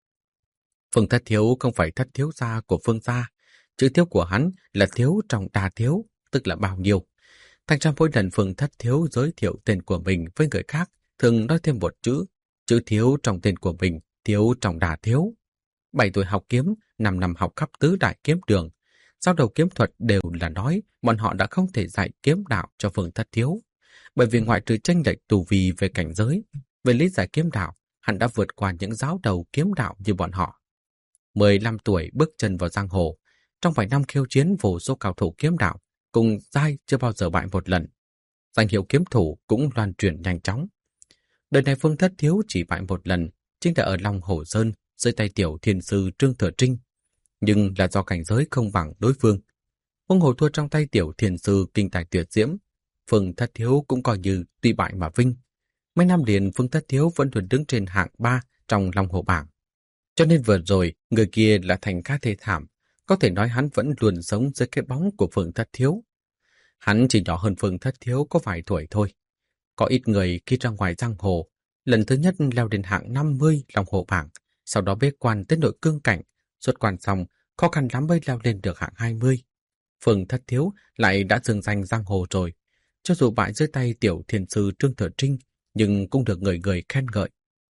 Phương Thất Thiếu không phải thất thiếu gia của Phương gia, chữ thiếu của hắn là thiếu trong đa thiếu, tức là bao nhiêu. Thành ra mỗi lần Phương Thất Thiếu giới thiệu tên của mình với người khác, thường nói thêm một chữ, chữ thiếu trong tên của mình, thiếu trong đa thiếu. Bảy tuổi học kiếm, năm năm học khắp tứ đại kiếm đường. Sau đầu kiếm thuật đều là nói bọn họ đã không thể dạy kiếm đạo cho Phương Thất Thiếu. Bởi vì ngoại trừ chênh lệch tu vi về cảnh giới, về lý giải kiếm đạo, hắn đã vượt qua những giáo đầu kiếm đạo như bọn họ. mười lăm tuổi bước chân vào giang hồ, trong vài năm khiêu chiến vô số cao thủ kiếm đạo, cùng giai chưa bao giờ bại một lần. Danh hiệu kiếm thủ cũng loan truyền nhanh chóng. Đời này Phương Thất Thiếu chỉ bại một lần, chính là ở Long Hồ Sơn, dưới tay tiểu thiên sư Trương Thừa Trinh. Nhưng là do cảnh giới không bằng đối phương. Huống hồ thua trong tay tiểu thiên sư kinh tài tuyệt diễm. Phương Thất Thiếu cũng coi như tuy bại mà vinh. Mấy năm liền Phương Thất Thiếu vẫn luôn đứng trên hạng ba trong Long Hổ bảng. Cho nên vừa rồi, người kia là thành khá thê thảm. Có thể nói hắn vẫn luôn sống dưới cái bóng của Phương Thất Thiếu. Hắn chỉ nhỏ hơn Phương Thất Thiếu có vài tuổi thôi. Có ít người khi ra ngoài giang hồ, lần thứ nhất leo đến hạng năm mươi Long Hổ bảng, sau đó bế quan tới nội cương cảnh, xuất quan xong, khó khăn lắm mới leo lên được hạng hai mươi. Phương Thất Thiếu lại đã dừng danh giang hồ rồi. Cho dù bại dưới tay tiểu thiền sư Trương Thừa Trinh, nhưng cũng được người người khen ngợi.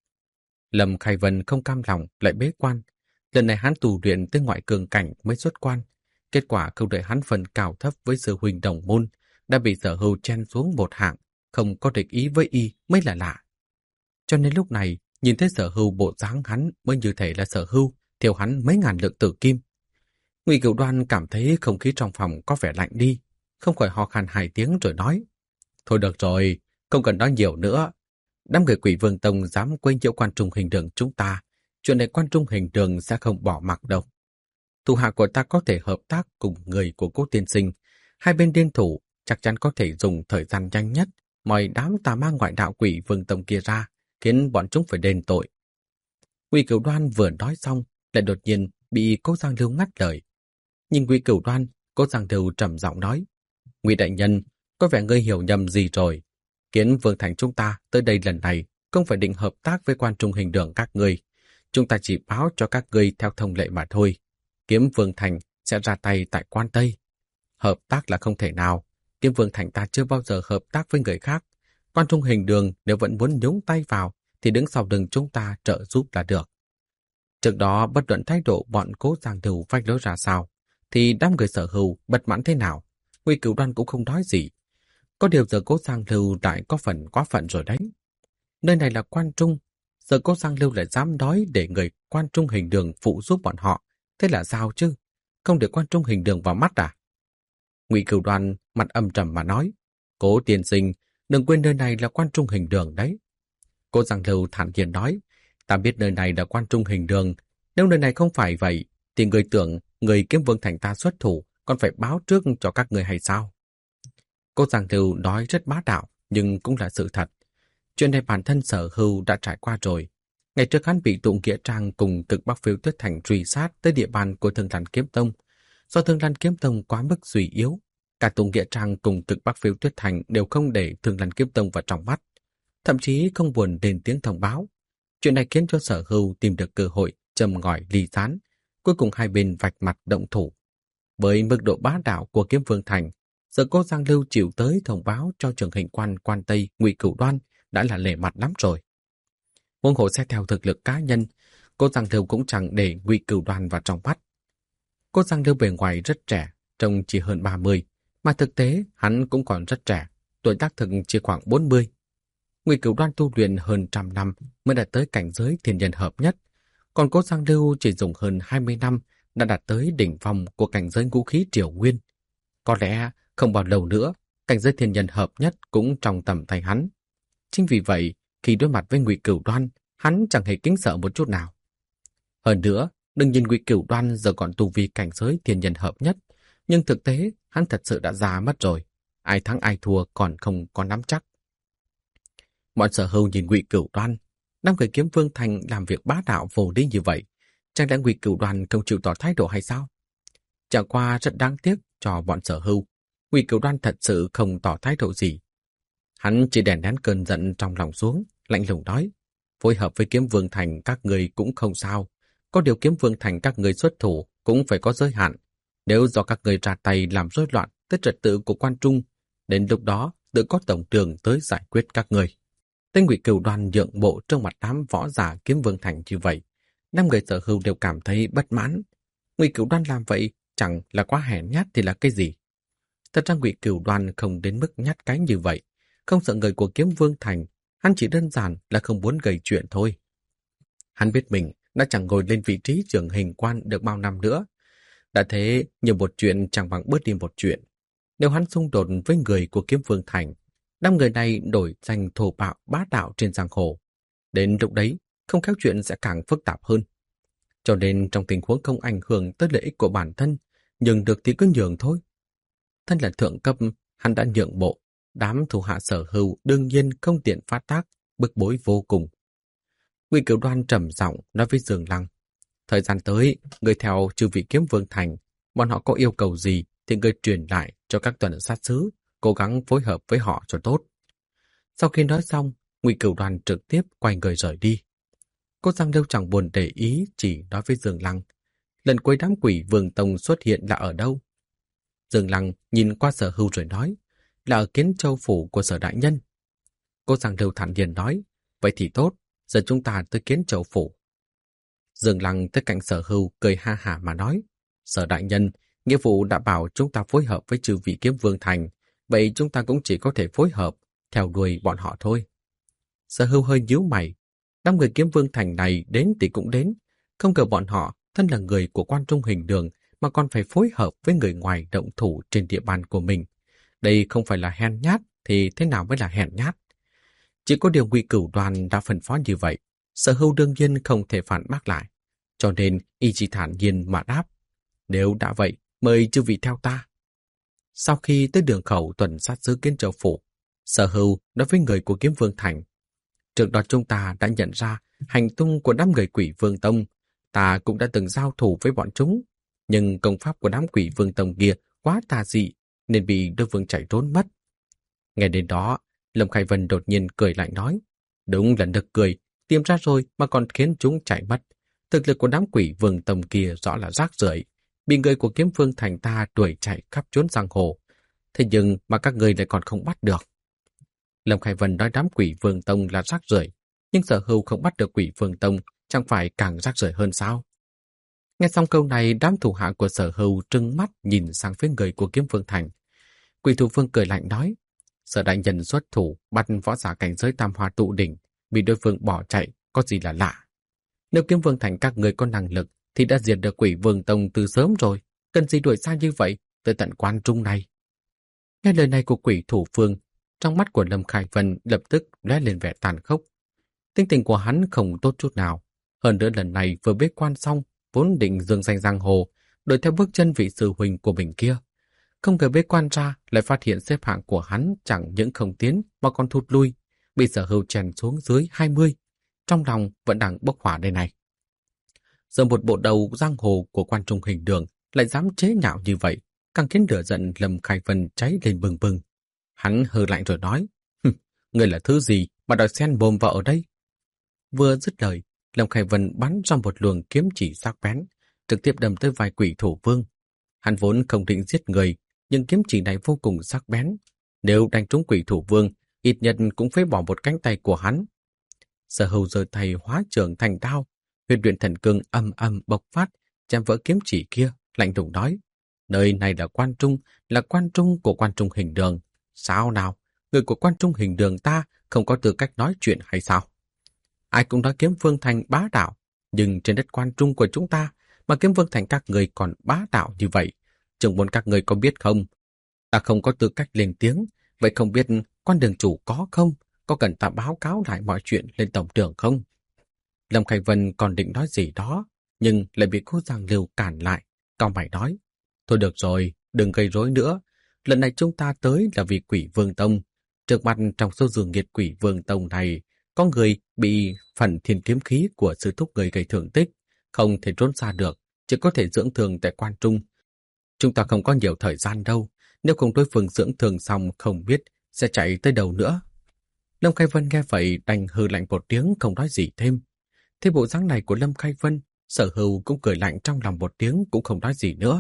Lâm Khai Vân không cam lòng lại bế quan. Lần này hắn tù luyện tới ngoại cường cảnh mới xuất quan. Kết quả không đợi hắn phần cao thấp với sư huynh đồng môn, đã bị Sở Hưu chen xuống một hạng, không có địch ý với y mới là lạ. Cho nên lúc này, nhìn thấy Sở Hưu bộ dáng hắn mới như thể là Sở Hưu thiêu hắn mấy ngàn lượng tử kim. Ngụy Cửu Đoan cảm thấy không khí trong phòng có vẻ lạnh đi, không khỏi ho khan hai tiếng rồi nói: "Thôi được rồi, không cần nói nhiều nữa. Đám người Quỷ Vương Tông dám quấy nhiễu Quan Trung Hình Đường chúng ta, chuyện này Quan Trung Hình Đường sẽ không bỏ mặc đâu. Thủ hạ của ta có thể hợp tác cùng người của Cố tiên sinh, hai bên liên thủ chắc chắn có thể dùng thời gian nhanh nhất mời đám tà ma ngoại đạo Quỷ Vương Tông kia ra, khiến bọn chúng phải đền tội." Ngụy Cửu Đoan vừa nói xong, lại đột nhiên bị Cố Giang Lưu ngắt lời. Nhìn Ngụy Cửu Đoan, Cố Giang Lưu trầm giọng nói: "Ngụy đại nhân, có vẻ ngươi hiểu nhầm gì rồi. Kiến Vương Thành chúng ta tới đây lần này không phải định hợp tác với Quan Trung Hình Đường các ngươi. Chúng ta chỉ báo cho các ngươi theo thông lệ mà thôi. Kiếm Vương Thành sẽ ra tay tại Quan Tây. Hợp tác là không thể nào. Kiếm Vương Thành ta chưa bao giờ hợp tác với người khác. Quan Trung Hình Đường nếu vẫn muốn nhúng tay vào thì đứng sau lưng chúng ta trợ giúp là được." Trước đó bất luận thái độ bọn Cố Giang Lưu vạch lối ra sao, thì đám người Sở Hưu bất mãn thế nào, Ngụy Cửu Đoan cũng không nói gì. Có điều giờ Cố Giang Lưu lại có phần quá phận rồi đấy. Nơi này là Quan Trung, giờ Cố Giang Lưu lại dám nói để người Quan Trung Hình Đường phụ giúp bọn họ, thế là sao chứ? Không để Quan Trung Hình Đường vào mắt à? Ngụy Cửu Đoan mặt âm trầm mà nói: "Cố tiên sinh, đừng quên nơi này là Quan Trung Hình Đường đấy." Cố Giang Lưu thản nhiên nói: "Ta biết nơi này là Quan Trung Hình Đường, nếu nơi này không phải vậy, thì người tưởng người Kiếm Vương Thành ta xuất thủ còn phải báo trước cho các người hay sao?" Cố Giang Lưu nói rất bá đạo, nhưng cũng là sự thật. Chuyện này bản thân Sở Hưu đã trải qua rồi. Ngày trước hắn bị Tụng Nghĩa Trang cùng Cực Bắc Phiêu Tuyết Thành truy sát tới địa bàn của Thương Lan Kiếm Tông. Do Thương Lan Kiếm Tông quá mức suy yếu, cả Tụng Nghĩa Trang cùng Cực Bắc Phiêu Tuyết Thành đều không để Thương Lan Kiếm Tông vào trong mắt, thậm chí không buồn lên tiếng thông báo. Chuyện này khiến cho Sở Hưu tìm được cơ hội châm ngòi ly gián, cuối cùng hai bên vạch mặt động thủ. Với mức độ bá đạo của Kiếm Vương Thành, giờ Cố Giang Lưu chịu tới thông báo cho trưởng hình quan Quan Tây Ngụy Cửu Đoan đã là lề mặt lắm rồi. Huống hồ xét theo thực lực cá nhân, Cố Giang Lưu cũng chẳng để Ngụy Cửu Đoan vào trong mắt. Cố Giang Lưu bề ngoài rất trẻ, trông chỉ hơn ba mươi, mà thực tế hắn cũng còn rất trẻ, tuổi tác thực chỉ khoảng bốn mươi. Ngụy Cửu Đoan tu luyện hơn trăm năm mới đạt tới cảnh giới thiên nhân hợp nhất, còn Cố Giang Lưu chỉ dùng hơn hai mươi năm đã đạt tới đỉnh phong của cảnh giới ngũ khí triều nguyên. Có lẽ không bao lâu nữa, cảnh giới thiên nhân hợp nhất cũng trong tầm tay hắn. Chính vì vậy, khi đối mặt với Ngụy Cửu Đoan, hắn chẳng hề kính sợ một chút nào. Hơn nữa, đừng nhìn Ngụy Cửu Đoan giờ còn tu vi cảnh giới thiên nhân hợp nhất, nhưng thực tế hắn thật sự đã già mất rồi. Ai thắng ai thua còn không có nắm chắc. Bọn Sở Hưu nhìn Ngụy Cửu Đoan, năm người Kiếm Vương Thành làm việc bá đạo vô lý như vậy, chẳng lẽ Ngụy Cửu Đoan không chịu tỏ thái độ hay sao? Chẳng qua rất đáng tiếc cho bọn Sở Hưu, Ngụy Cửu Đoan thật sự không tỏ thái độ gì. Hắn chỉ đè nén cơn giận trong lòng xuống, lạnh lùng nói: "Phối hợp với Kiếm Vương Thành các người cũng không sao, có điều Kiếm Vương Thành các người xuất thủ cũng phải có giới hạn. Nếu do các người ra tay làm rối loạn tới trật tự của Quan Trung, đến lúc đó tự có tổng trưởng tới giải quyết các người." Tên Ngụy Cửu Đoan nhượng bộ trong mặt đám võ giả Kiếm Vương Thành như vậy, năm người Sở Hưu đều cảm thấy bất mãn. Ngụy Cửu Đoan làm vậy chẳng là quá hèn nhát thì là cái gì? Thật ra Ngụy Cửu Đoan không đến mức nhát cái như vậy, không sợ người của Kiếm Vương Thành, hắn chỉ đơn giản là không muốn gây chuyện thôi. Hắn biết mình đã chẳng ngồi lên vị trí trưởng hình quan được bao năm nữa. Đã thế, nhiều một chuyện chẳng bằng bớt đi một chuyện. Nếu hắn xung đột với người của Kiếm Vương Thành, năm người này đổi danh thô bạo bá đạo trên giang hồ. Đến lúc đấy, không khéo chuyện sẽ càng phức tạp hơn. Cho nên trong tình huống không ảnh hưởng tới lợi ích của bản thân, nhường được thì cứ nhường thôi. Thân là thượng cấp, hắn đã nhượng bộ, Đám thủ hạ Sở Hưu đương nhiên không tiện phát tác, bức bối vô cùng. Ngụy Cửu Đoan trầm giọng nói với Dương Lăng: thời gian tới, người theo chư vị kiếm vương thành, bọn họ có yêu cầu gì thì người truyền lại cho các tuần sát sứ, cố gắng phối hợp với họ cho tốt. Sau khi nói xong, Ngụy Cửu Đoan trực tiếp quay người rời đi. Cô Giang Liêu chẳng buồn để ý, chỉ nói với Dương Lăng: lần cuối đám quỷ vương tông xuất hiện là ở đâu? Dương Lăng nhìn qua Sở Hưu rồi nói: là ở Kiến Châu phủ của Sở đại nhân. Cô Giang Liêu thản nhiên nói: vậy thì tốt, giờ chúng ta tới Kiến Châu phủ. Dương Lăng tới cạnh Sở Hưu cười ha hả mà nói: Sở đại nhân, nghĩa vụ đã bảo chúng ta phối hợp với chư vị kiếm vương thành, vậy chúng ta cũng chỉ có thể phối hợp, theo đuôi bọn họ thôi. Sở Hưu hơi nhíu mày, đám người kiếm vương thành này đến thì cũng đến, không ngờ bọn họ thân là người của Quan Trung Hình Đường mà còn phải phối hợp với người ngoài động thủ trên địa bàn của mình. Đây không phải là hèn nhát thì thế nào mới là hèn nhát? Chỉ có điều Ngụy Cửu Đoan đã phân phó như vậy, Sở Hưu đương nhiên không thể phản bác lại, cho nên y chỉ thản nhiên mà đáp: nếu đã vậy, mời chư vị theo ta. Sau khi tới đường khẩu tuần sát sứ Kiến Châu phủ, Sở Hưu nói với người của Kiếm Vương thành: trước đó chúng ta đã nhận ra hành tung của đám người Quỷ Vương tông, ta cũng đã từng giao thủ với bọn chúng, nhưng công pháp của đám Quỷ Vương tông kia quá tà dị nên bị đối phương chạy trốn mất. Nghe đến đó, Lâm Khai Vân đột nhiên cười lạnh nói: đúng là nực cười, tìm ra rồi mà còn khiến chúng chạy mất. Thực lực của đám Quỷ Vương tông kia rõ là rác rưởi, bị người của Kiếm Vương thành ta đuổi chạy khắp chốn giang hồ. Thế nhưng mà các người lại còn không bắt được. Lâm Khai Vân nói đám Quỷ Vương tông là rác rưởi, nhưng Sở Hưu không bắt được Quỷ Vương tông, chẳng phải càng rác rưởi hơn sao? Nghe xong câu này, đám thủ hạ của Sở Hưu trừng mắt nhìn sang phía người của Kiếm Vương thành. Quỷ Thủ Vương cười lạnh nói: Sở đại nhân xuất thủ bắt võ giả cảnh giới tam hoa tụ đỉnh, bị đối phương bỏ chạy có gì là lạ? Nếu Kiếm Vương thành các người có năng lực thì đã diệt được Quỷ Vương tông từ sớm rồi, cần gì đuổi xa như vậy tới tận Quan Trung này? Nghe lời này của Quỷ Thủ Vương, trong mắt của Lâm Khai Vân lập tức lóe lên vẻ tàn khốc. Tính tình của hắn không tốt chút nào, hơn nữa lần này vừa bế quan xong, vốn định dương danh giang hồ, đuổi theo bước chân vị sư huynh của mình kia. Không ngờ bế quan ra lại phát hiện xếp hạng của hắn chẳng những không tiến mà còn thụt lui, bị Sở Hưu chèn xuống dưới hai mươi. Trong lòng vẫn đang bốc hỏa đây này. Giờ một bộ đầu giang hồ của Quan Trung Hình Đường lại dám chế nhạo như vậy, càng khiến lửa giận Lâm Khai Vân cháy lên bừng bừng. Hắn hừ lạnh rồi nói: người là thứ gì mà đòi xen mồm vào ở đây? Vừa dứt lời, Lâm Khai Vân bắn ra một luồng kiếm chỉ sắc bén, trực tiếp đâm tới vai Quỷ Thủ Vương. Hắn vốn không định giết người, nhưng kiếm chỉ này vô cùng sắc bén. Nếu đánh trúng Quỷ Thủ Vương, ít nhất cũng phế bỏ một cánh tay của hắn. Sở Hưu giơ tay hóa trường thành đao, huyền luyện thần cương âm âm bộc phát, chém vỡ kiếm chỉ kia, lạnh lùng nói: nơi này là Quan Trung, là Quan Trung của Quan Trung Hình Đường. Sao nào, người của Quan Trung Hình Đường ta không có tư cách nói chuyện hay sao? Ai cũng nói Kiếm Vương thành bá đạo, nhưng trên đất Quan Trung của chúng ta mà Kiếm Vương thành các người còn bá đạo như vậy, trưởng môn các người có biết không? Ta không có tư cách lên tiếng, vậy không biết quan đường chủ có không? Có cần ta báo cáo lại mọi chuyện lên tổng trưởng không? Lâm Khai Vân còn định nói gì đó, nhưng lại bị cô Giang Liêu cản lại, cau mày nói: thôi được rồi, đừng gây rối nữa. Lần này chúng ta tới là vì Quỷ Vương tông. Trước mặt trong số dương nghiệt Quỷ Vương tông này, có người bị phần thiên kiếm khí của sư thúc người gây thương tích, không thể trốn xa được, chỉ có thể dưỡng thương tại Quan Trung. Chúng ta không có nhiều thời gian đâu, nếu không đối phương dưỡng thương xong không biết sẽ chạy tới đâu nữa. Lâm Khai Vân nghe vậy đành hừ lạnh một tiếng, không nói gì thêm. Thế bộ dáng này của Lâm Khai Vân, Sở Hưu cũng cười lạnh trong lòng một tiếng, cũng không nói gì nữa.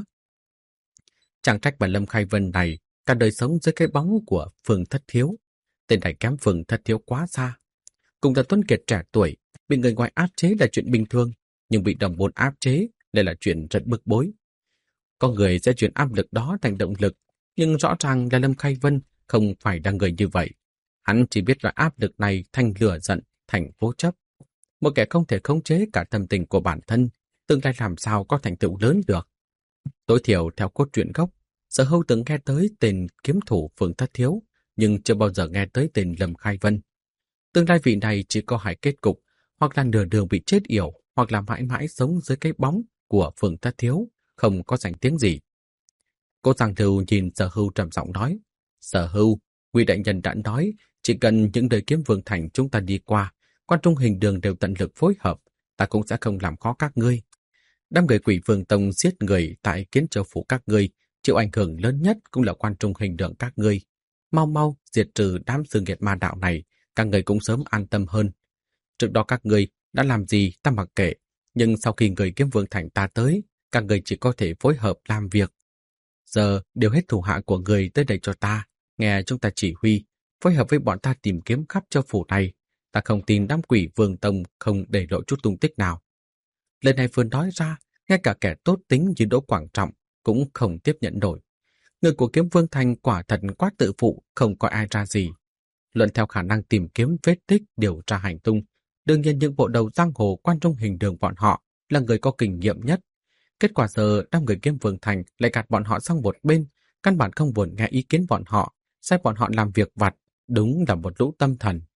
Chẳng trách bà Lâm Khai Vân này cả đời sống dưới cái bóng của Phương Thất Thiếu. Tên này kém Phương Thất Thiếu quá xa. Cùng là tuấn kiệt trẻ tuổi, bị người ngoài áp chế là chuyện bình thường, nhưng bị đồng môn áp chế lại là chuyện rất bực bối. Có người sẽ chuyển áp lực đó thành động lực, nhưng rõ ràng là Lâm Khai Vân không phải là người như vậy. Hắn chỉ biết là áp lực này thành lửa giận, thành cố chấp. Một kẻ không thể khống chế cả tâm tình của bản thân, tương lai làm sao có thành tựu lớn được. Tối thiểu theo cốt truyện gốc, Sở Hưu từng nghe tới tên kiếm thủ Phương Thất Thiếu, nhưng chưa bao giờ nghe tới tên Lâm Khai Vân. Tương lai vị này chỉ có hai kết cục, hoặc là nửa đường bị chết yểu, hoặc là mãi mãi sống dưới cái bóng của Phương Thất Thiếu, không có danh tiếng gì. Cô Giang Lưu nhìn Sở Hưu trầm giọng nói: Sở Hưu, Ngụy đại nhân đã nói, chỉ cần những đời kiếm vương thành chúng ta đi qua, quan trung hình đường đều tận lực phối hợp, ta cũng sẽ không làm khó các ngươi. Đám người Quỷ Vương Tông giết người tại Kiến Châu phủ các ngươi, chịu ảnh hưởng lớn nhất cũng là quan trung hình đường các ngươi. Mau mau diệt trừ đám sư nghiệt ma đạo này, các ngươi cũng sớm an tâm hơn. Trước đó các ngươi đã làm gì ta mặc kệ, nhưng sau khi người kiếm vương thành ta tới, các ngươi chỉ có thể phối hợp làm việc. Giờ điều hết thủ hạ của người tới đây cho ta, nghe chúng ta chỉ huy, phối hợp với bọn ta tìm kiếm khắp châu phủ này. Ta không tin đám Quỷ Vương Tông không để lộ chút tung tích nào. Lời này vừa nói ra, ngay cả kẻ tốt tính như Đỗ Quảng Trọng cũng không tiếp nhận nổi. Người của Kiếm Vương Thành quả thật quá tự phụ, không coi ai ra gì. Luận theo khả năng tìm kiếm vết tích điều tra hành tung, đương nhiên những bộ đầu giang hồ quan trung hình đường bọn họ là người có kinh nghiệm nhất. Kết quả giờ đám người Kiếm Vương Thành lại gạt bọn họ sang một bên, căn bản không buồn nghe ý kiến bọn họ, sai bọn họ làm việc vặt, đúng là một lũ tâm thần.